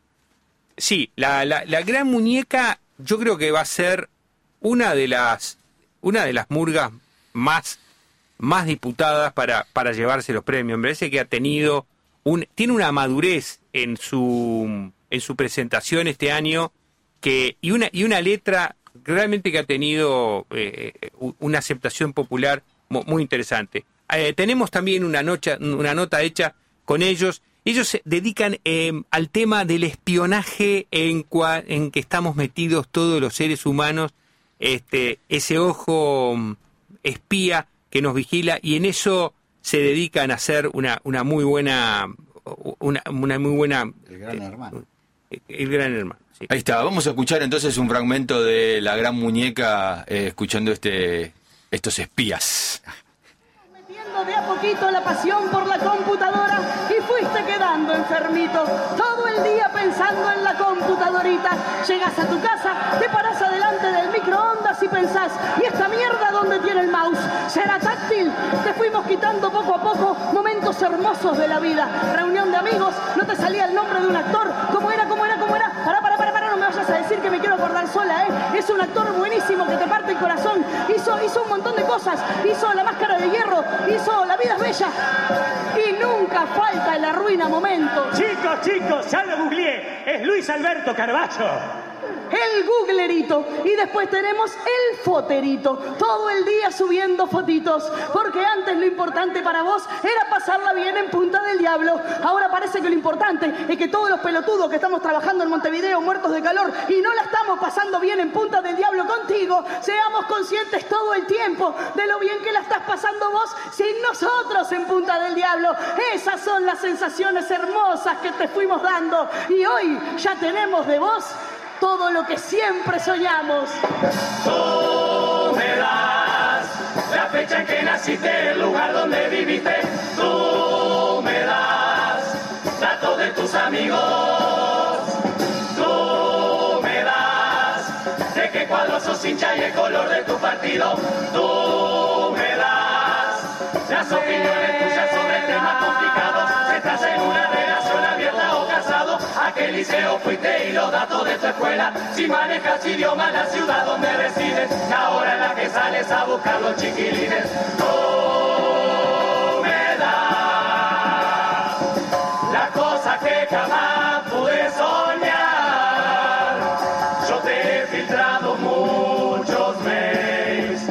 Sí, la, la, la Gran Muñeca yo creo que va a ser una de las, una de las murgas más, más disputadas para, para llevarse los premios. Me parece que ha tenido un, tiene una madurez en su, en su presentación este año que, y, una, y una letra realmente que ha tenido eh, una aceptación popular muy interesante. Eh, tenemos también una, noche, una nota hecha con ellos. Ellos se dedican eh, al tema del espionaje en, cua, en que estamos metidos todos los seres humanos, este, ese ojo espía que nos vigila, y en eso se dedican a hacer una, una muy buena... Una, una muy buena... El Gran Hermano. El, el Gran Hermano. Sí. Ahí está, vamos a escuchar entonces un fragmento de La Gran Muñeca, eh, escuchando este estos espías. Metiendo de a poquito la pasión por la computadora y fuiste quedando enfermito. Todo el día pensando en la computadorita. Llegas a tu casa, te paras adelante del microondas y pensás, ¿y esta mierda dónde tiene el mouse? ¿Será táctil? Te fuimos quitando poco a poco momentos hermosos de la vida. Reunión de amigos, no te salía el nombre de un actor. ¿Cómo era? ¿Cómo era? ¿Cómo era? Pará, pará, pará, pará, no me vayas a decir que me quiero acordar sola, ¿eh? Es un actor buenísimo que te parte el corazón. Hizo, hizo un montón de cosas. Hizo La Máscara de Hierro, hizo La Vida es Bella. Y nunca falta el arruina momento. Chicos, chicos, ya lo googleé. Es Luis Alberto Carballo. El googlerito. Y después tenemos el foterito. Todo el día subiendo fotitos. Porque antes lo importante para vos era pasarla bien en Punta del Diablo. Ahora parece que lo importante es que todos los pelotudos que estamos trabajando en Montevideo muertos de calor y no la estamos pasando bien en Punta del Diablo contigo, seamos conscientes todo el tiempo de lo bien que la estás pasando vos sin nosotros en Punta del Diablo. Esas son las sensaciones hermosas que te fuimos dando. Y hoy ya tenemos de vos todo lo que siempre soñamos. Tú me das la fecha en que naciste, el lugar donde viviste. Tú me das datos de tus amigos. Tú me das de qué cuadro sos hincha y el color de tu partido. Tú me das las opiniones tuyas sobre temas complicados. Se a qué liceo fuiste y los datos de tu escuela. Si manejas idioma la ciudad donde resides, la hora en la que sales a buscar los chiquilines. Tú me das las cosas que jamás pude soñar. Yo te he filtrado muchos mails,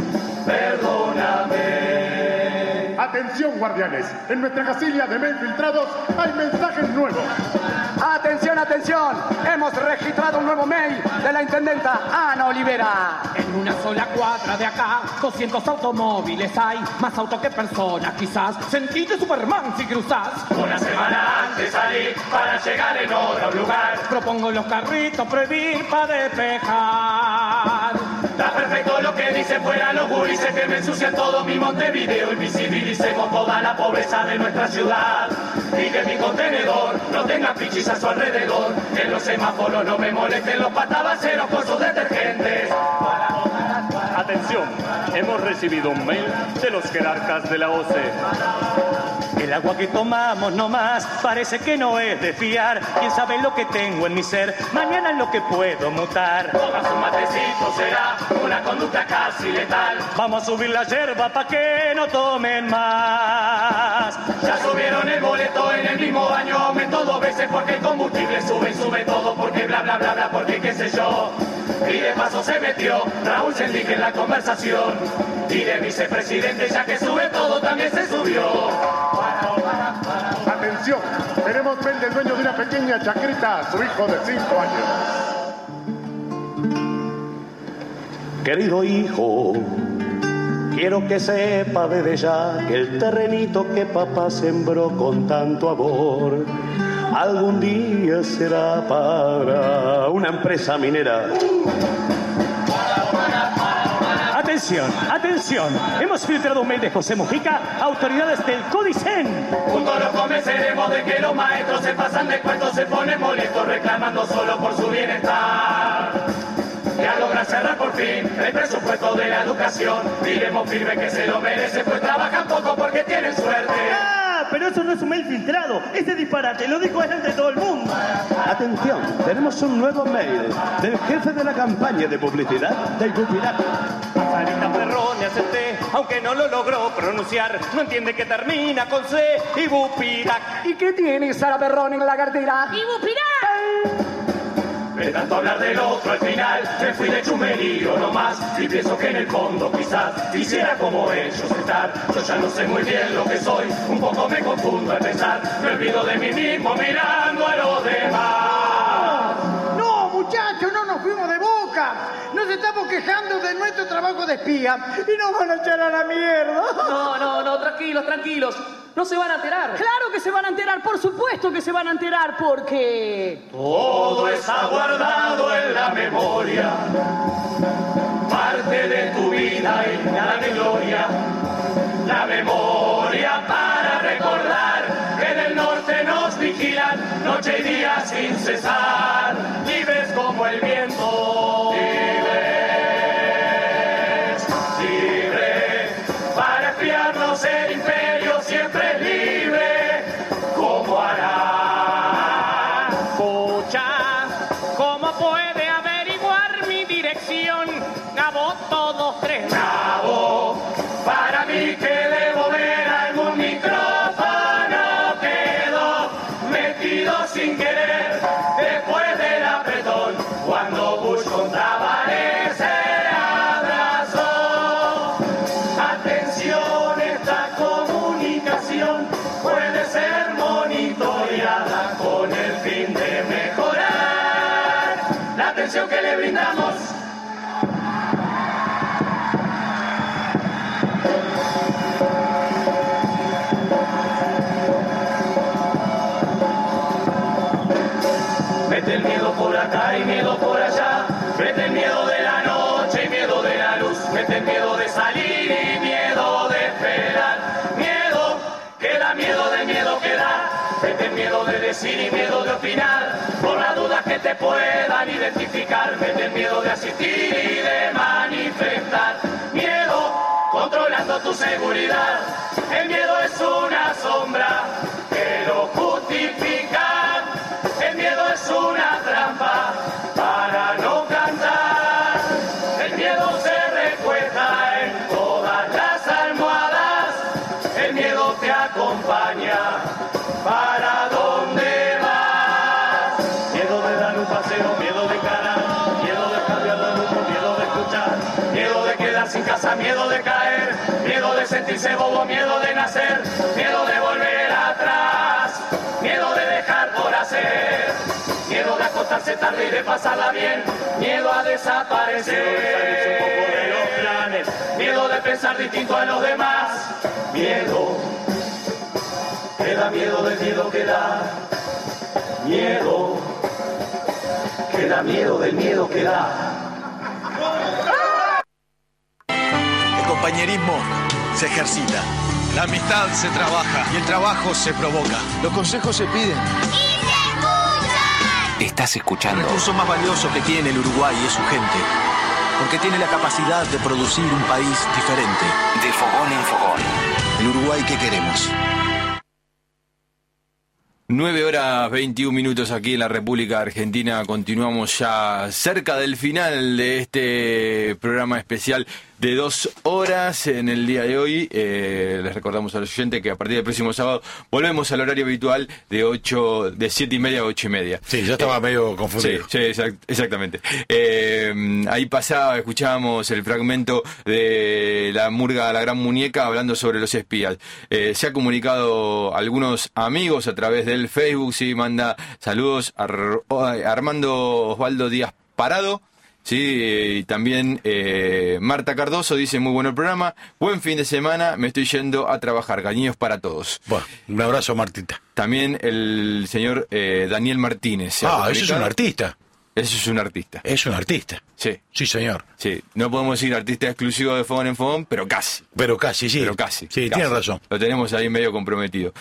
perdóname. Atención, guardianes, en nuestra casilla de mail filtrados hay mensajes nuevos. Atención, atención, hemos registrado un nuevo mail de la intendenta Ana Olivera. En una sola cuadra de acá, doscientos automóviles hay, más autos que personas quizás. Sentite Superman si cruzás. Una semana antes salí para llegar en otro lugar. Propongo los carritos prohibir para despejar. Está perfecto lo que dicen fuera los gurises que me ensucian todo mi Montevideo. Invisibilicemos toda la pobreza de nuestra ciudad. Y que mi contenedor no tenga pichis a su alrededor. Que en los semáforos no me molesten los patabaceros con sus detergentes. Atención, hemos recibido un mail de los jerarcas de la O C E. El agua que tomamos nomás parece que no es de fiar. Quién sabe lo que tengo en mi ser, mañana en lo que puedo mutar. Tomas un matecito, será una conducta casi letal. Vamos a subir la yerba pa' que no tomen más. Ya subieron el boleto en el mismo año, aumentó dos veces porque el combustible sube y sube todo porque bla bla bla bla porque qué sé yo. Y de paso se metió Raúl Sendic en la conversación. Y de vicepresidente ya que sube todo también se subió. Atención, tenemos mail del dueño de una pequeña chacrita, su hijo de cinco años. Querido hijo, quiero que sepa desde ya que el terrenito que papá sembró con tanto amor algún día será para una empresa minera. Atención, atención, hemos filtrado un mail de José Mujica a autoridades del Codicen. Juntos los convenceremos de que los maestros se pasan de cuentos, se ponen molestos reclamando solo por su bienestar. Ya logran cerrar por fin el presupuesto de la educación. Diremos firme que se lo merece, pues trabajan poco porque tienen suerte. ¡Ah! Pero eso no es un mail filtrado, ese disparate lo dijo delante de todo el mundo. Atención, tenemos un nuevo mail del jefe de la campaña de publicidad del Gupirac. Sarita Perrone acepté, aunque no lo logró pronunciar. No entiende que termina con C, Ibupirac. ¿Y qué tiene Sara Perrone en la cartera? ¡Ibupirac! De tanto hablar del otro al final me fui de chumerío nomás. Y pienso que en el fondo quizás quisiera como ellos estar. Yo ya no sé muy bien lo que soy, un poco me confundo al pensar. Me olvido de mí mismo mirando a los demás. No, muchachos, no nos fuimos de boca. Nos estamos quejando de nuestro trabajo de espía y nos van a echar a la mierda. No, no, no, tranquilos, tranquilos. No se van a enterar. Claro que se van a enterar, por supuesto que se van a enterar, porque... Todo está guardado en la memoria, parte de tu vida y nada de gloria. La memoria para recordar que en el norte nos vigilan noche y día sin cesar, libres como el viento. Libres, libres, para espiarnos el imperio siempre es libre, como hará. Escucha, ¿cómo puede averiguar mi dirección? Gabo, todos tres. Gabo, para mí que debo ver algún micrófono quedó metido sin querer después del apretón cuando Bush contaba ese abrazo. Atención, esta comunicación puede ser monitoreada con el fin de mejorar la atención que le brindamos. Mete el miedo por acá y miedo por allá. Mete el miedo de la noche y miedo de la luz. Mete el miedo de salir y miedo de esperar. Miedo que da miedo de miedo que da. Mete el miedo de decir y miedo de opinar. Por las dudas que te puedan identificar. Mete el miedo de asistir y de manifestar. Miedo controlando tu seguridad. El miedo es una sombra que lo justifica. El miedo es sentirse bobo, miedo de nacer, miedo de volver atrás, miedo de dejar por hacer, miedo de acostarse tarde y de pasarla bien, miedo a desaparecer, miedo de salirse un poco de los planes, miedo de pensar distinto a los demás, miedo, que da miedo del miedo que da, miedo, que da miedo del miedo que da. El compañerismo se ejercita, la amistad se trabaja y el trabajo se provoca. Los consejos se piden. Estás escuchando. El recurso más valioso que tiene el Uruguay es su gente, porque tiene la capacidad de producir un país diferente. De fogón en fogón. El Uruguay que queremos. nueve horas veintiún minutos aquí en la República Argentina. Continuamos ya cerca del final de este programa especial de dos horas en el día de hoy. Eh, les recordamos a los oyentes que a partir del próximo sábado volvemos al horario habitual de ocho, de siete y media a ocho y media. Sí, ya estaba eh, medio confundido. Sí, sí, exact, exactamente. Eh, ahí pasaba, escuchábamos el fragmento de la murga La Gran Muñeca hablando sobre los espías. Eh, se ha comunicado algunos amigos a través del Facebook, sí, manda saludos a Armando Osvaldo Díaz Parado. Sí, y también eh, Marta Cardoso dice, muy bueno el programa, buen fin de semana, me estoy yendo a trabajar, cariños para todos. Bueno, un abrazo, Martita. También el señor eh, Daniel Martínez. Ah, eso es un artista. Eso es un artista. Es un artista. Sí. Sí, señor. Sí, no podemos decir artista exclusivo de Fogón en Fogón, pero casi. Pero casi, sí. Pero casi. Sí, casi. Tiene razón. Lo tenemos ahí medio comprometido.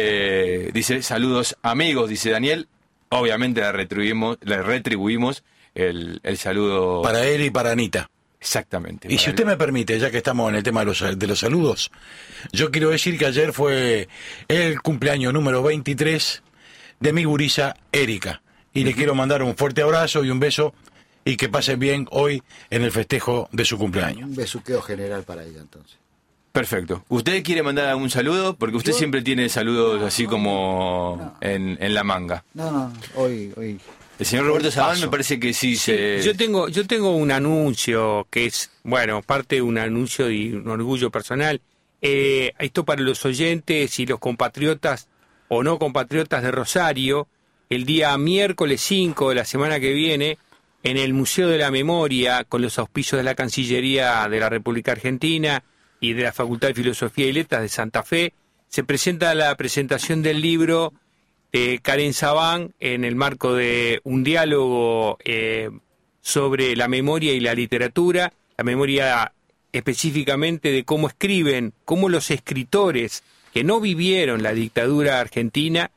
Eh, dice, saludos amigos, dice Daniel. Obviamente le retribuimos, le retribuimos el, el saludo. Para él y para Anita. Exactamente. Y si él. usted me permite, ya que estamos en el tema de los, de los saludos, yo quiero decir que ayer fue el cumpleaños número veintitrés de mi gurisa Erika. Y uh-huh. le quiero mandar un fuerte abrazo y un beso y que pasen bien hoy en el festejo de su cumpleaños. Un besuqueo general para ella entonces. Perfecto. ¿Usted quiere mandar algún saludo? Porque usted ¿Yo? siempre tiene saludos no, así no, como no. En, en la manga. No, no, hoy... hoy... El señor Roberto Sabán me parece que sí, sí se... Yo tengo, yo tengo un anuncio que es, bueno, parte de un anuncio y un orgullo personal. Eh, esto para los oyentes y los compatriotas o no compatriotas de Rosario, el día miércoles cinco de la semana que viene, en el Museo de la Memoria, con los auspicios de la Cancillería de la República Argentina y de la Facultad de Filosofía y Letras de Santa Fe, se presenta la presentación del libro de Karen Sabán en el marco de un diálogo eh, sobre la memoria y la literatura, la memoria específicamente de cómo escriben, cómo los escritores que no vivieron la dictadura argentina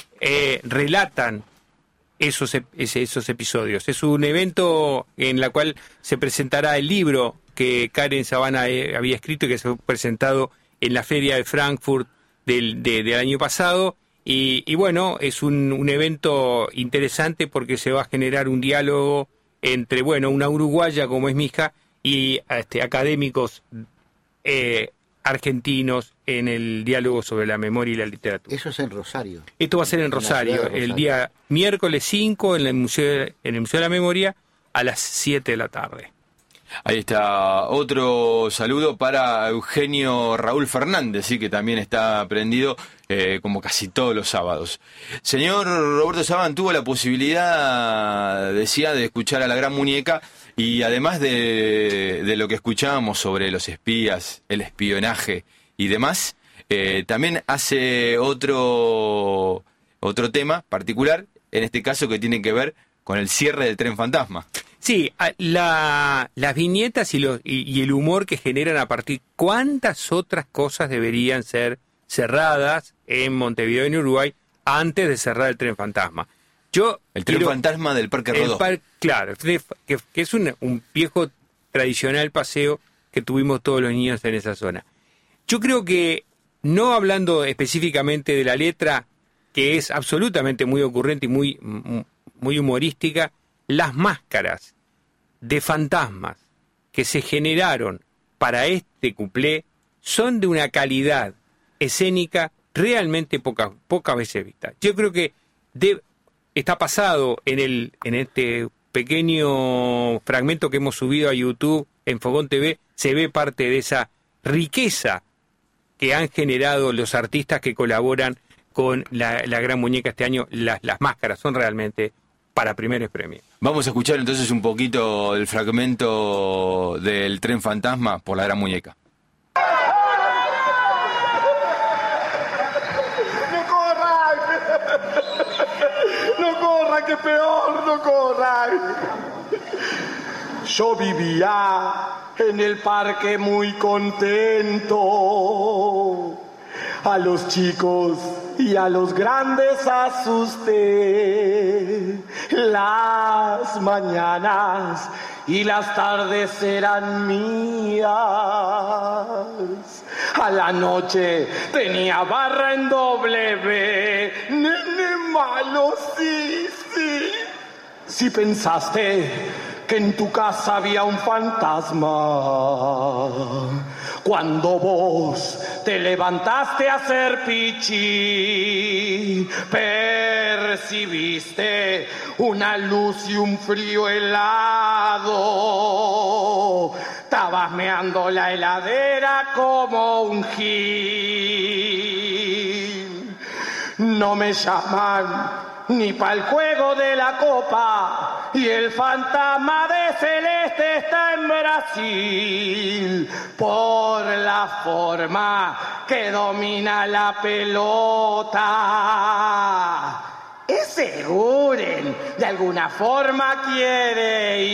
eh, relatan esos, esos episodios. Es un evento en el cual se presentará el libro que Karen Sabán había escrito y que se fue presentado en la Feria de Frankfurt del, de, del año pasado. Y, y bueno, es un, un evento interesante porque se va a generar un diálogo entre, bueno, una uruguaya como es mi hija y este, académicos eh, argentinos en el diálogo sobre la memoria y la literatura. Eso es en Rosario. Esto va a ser en, en Rosario, Rosario, el día miércoles cinco en el Museo, en el Museo de la Memoria a las siete de la tarde. Ahí está otro saludo para Eugenio Raúl Fernández, sí, que también está prendido eh, como casi todos los sábados. Señor Roberto Sabán tuvo la posibilidad, decía, de escuchar a La Gran Muñeca y además de, de lo que escuchábamos sobre los espías, el espionaje y demás, eh, también hace otro, otro tema particular, en este caso que tiene que ver con el cierre del Tren Fantasma. Sí, la, las viñetas y, los, y, y el humor que generan a partir... ¿Cuántas otras cosas deberían ser cerradas en Montevideo, en Uruguay, antes de cerrar el Tren Fantasma? Yo el Tren quiero, Fantasma del Parque Rodó. Par, claro, que, que es un, un viejo tradicional paseo que tuvimos todos los niños en esa zona. Yo creo que, no hablando específicamente de la letra, que es absolutamente muy ocurrente y muy, muy humorística, las máscaras de fantasmas que se generaron para este cuplé son de una calidad escénica realmente poca, pocas veces vista. Yo creo que de, está pasado en, el, en este pequeño fragmento que hemos subido a YouTube en Fogón T V, se ve parte de esa riqueza que han generado los artistas que colaboran con la, la Gran Muñeca este año. Las, las máscaras son realmente para primeros premios. Vamos a escuchar entonces un poquito el fragmento del Tren Fantasma por la Gran Muñeca. ¡No corran! ¡No corran, que peor! ¡No corran! Yo vivía en el parque muy contento. A los chicos y a los grandes asusté. Las mañanas y las tardes eran mías. A la noche tenía barra en W. Nene malo, sí, sí. Si pensaste que en tu casa había un fantasma, cuando vos te levantaste a hacer pichí, percibiste una luz y un frío helado. Estabas meando la heladera como un gil. No me llaman ni pa'l juego de la copa, y el fantasma de Celeste está en Brasil por la forma que domina la pelota. Ese Guren de alguna forma quiere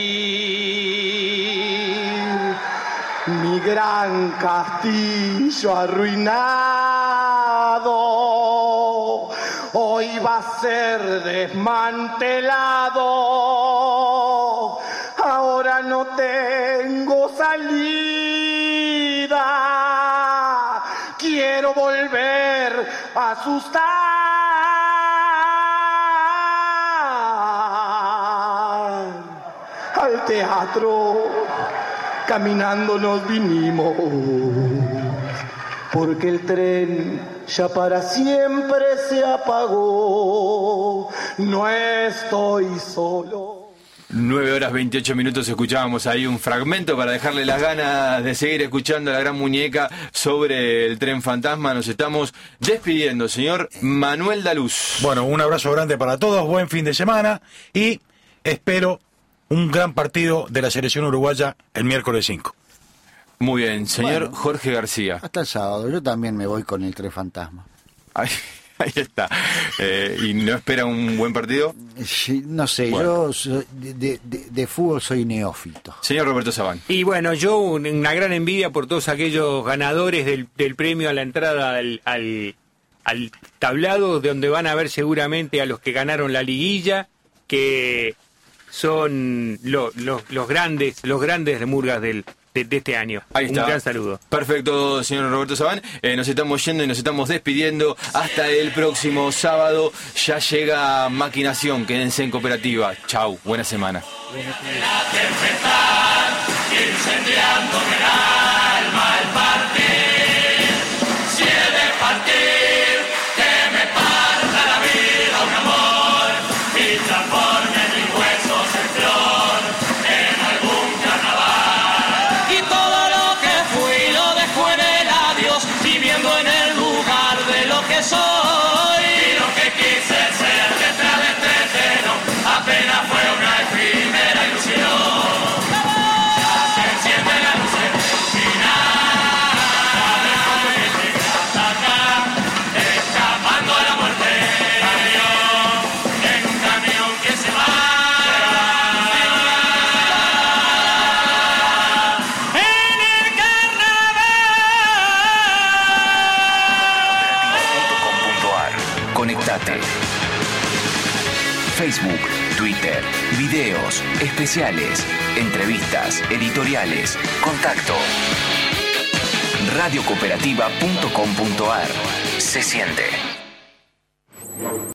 ir. Mi gran castillo arruinado hoy va a ser desmantelado. Ahora no tengo salida. Quiero volver a asustar. Al teatro caminando nos vinimos, porque el tren ya para siempre se apagó. No estoy solo. nueve horas veintiocho minutos, escuchábamos ahí un fragmento para dejarle las ganas de seguir escuchando a la Gran Muñeca sobre el Tren Fantasma. Nos estamos despidiendo, señor Manuel Daluz. Bueno, un abrazo grande para todos, buen fin de semana y espero un gran partido de la selección uruguaya el miércoles cinco. Muy bien, señor Bueno, Jorge García. Hasta el sábado, yo también me voy con el Tren Fantasma. Ahí, ahí está. Eh, ¿Y no espera un buen partido? Sí, no sé, Bueno. yo soy de, de- de- de fútbol soy neófito. Señor Roberto Sabán. Y bueno, yo un- una gran envidia por todos aquellos ganadores del, del premio a la entrada al, al, al tablado, de donde van a ver seguramente a los que ganaron la liguilla, que son lo- lo- los grandes, los grandes de Murgas del, de, de este año. Ahí está. Un gran saludo. Perfecto, señor Roberto Sabán. Eh, nos estamos yendo y nos estamos despidiendo. Hasta el próximo sábado. Ya llega Maquinación. Quédense en Cooperativa. Chau, buena semana. Incendiándome el alma al partir. Si he de partir, que me parta la vida un amor y transforme mis huesos en flor en algún carnaval. Y todo lo que fui lo dejo en el adiós, viviendo en el lugar de lo que soy. Y lo que quise ser detrás de este treno apenas fue una efímera ilusión. Conectate. Facebook, Twitter, videos, especiales, entrevistas, editoriales, contacto. radio cooperativa punto com punto ar. Se siente.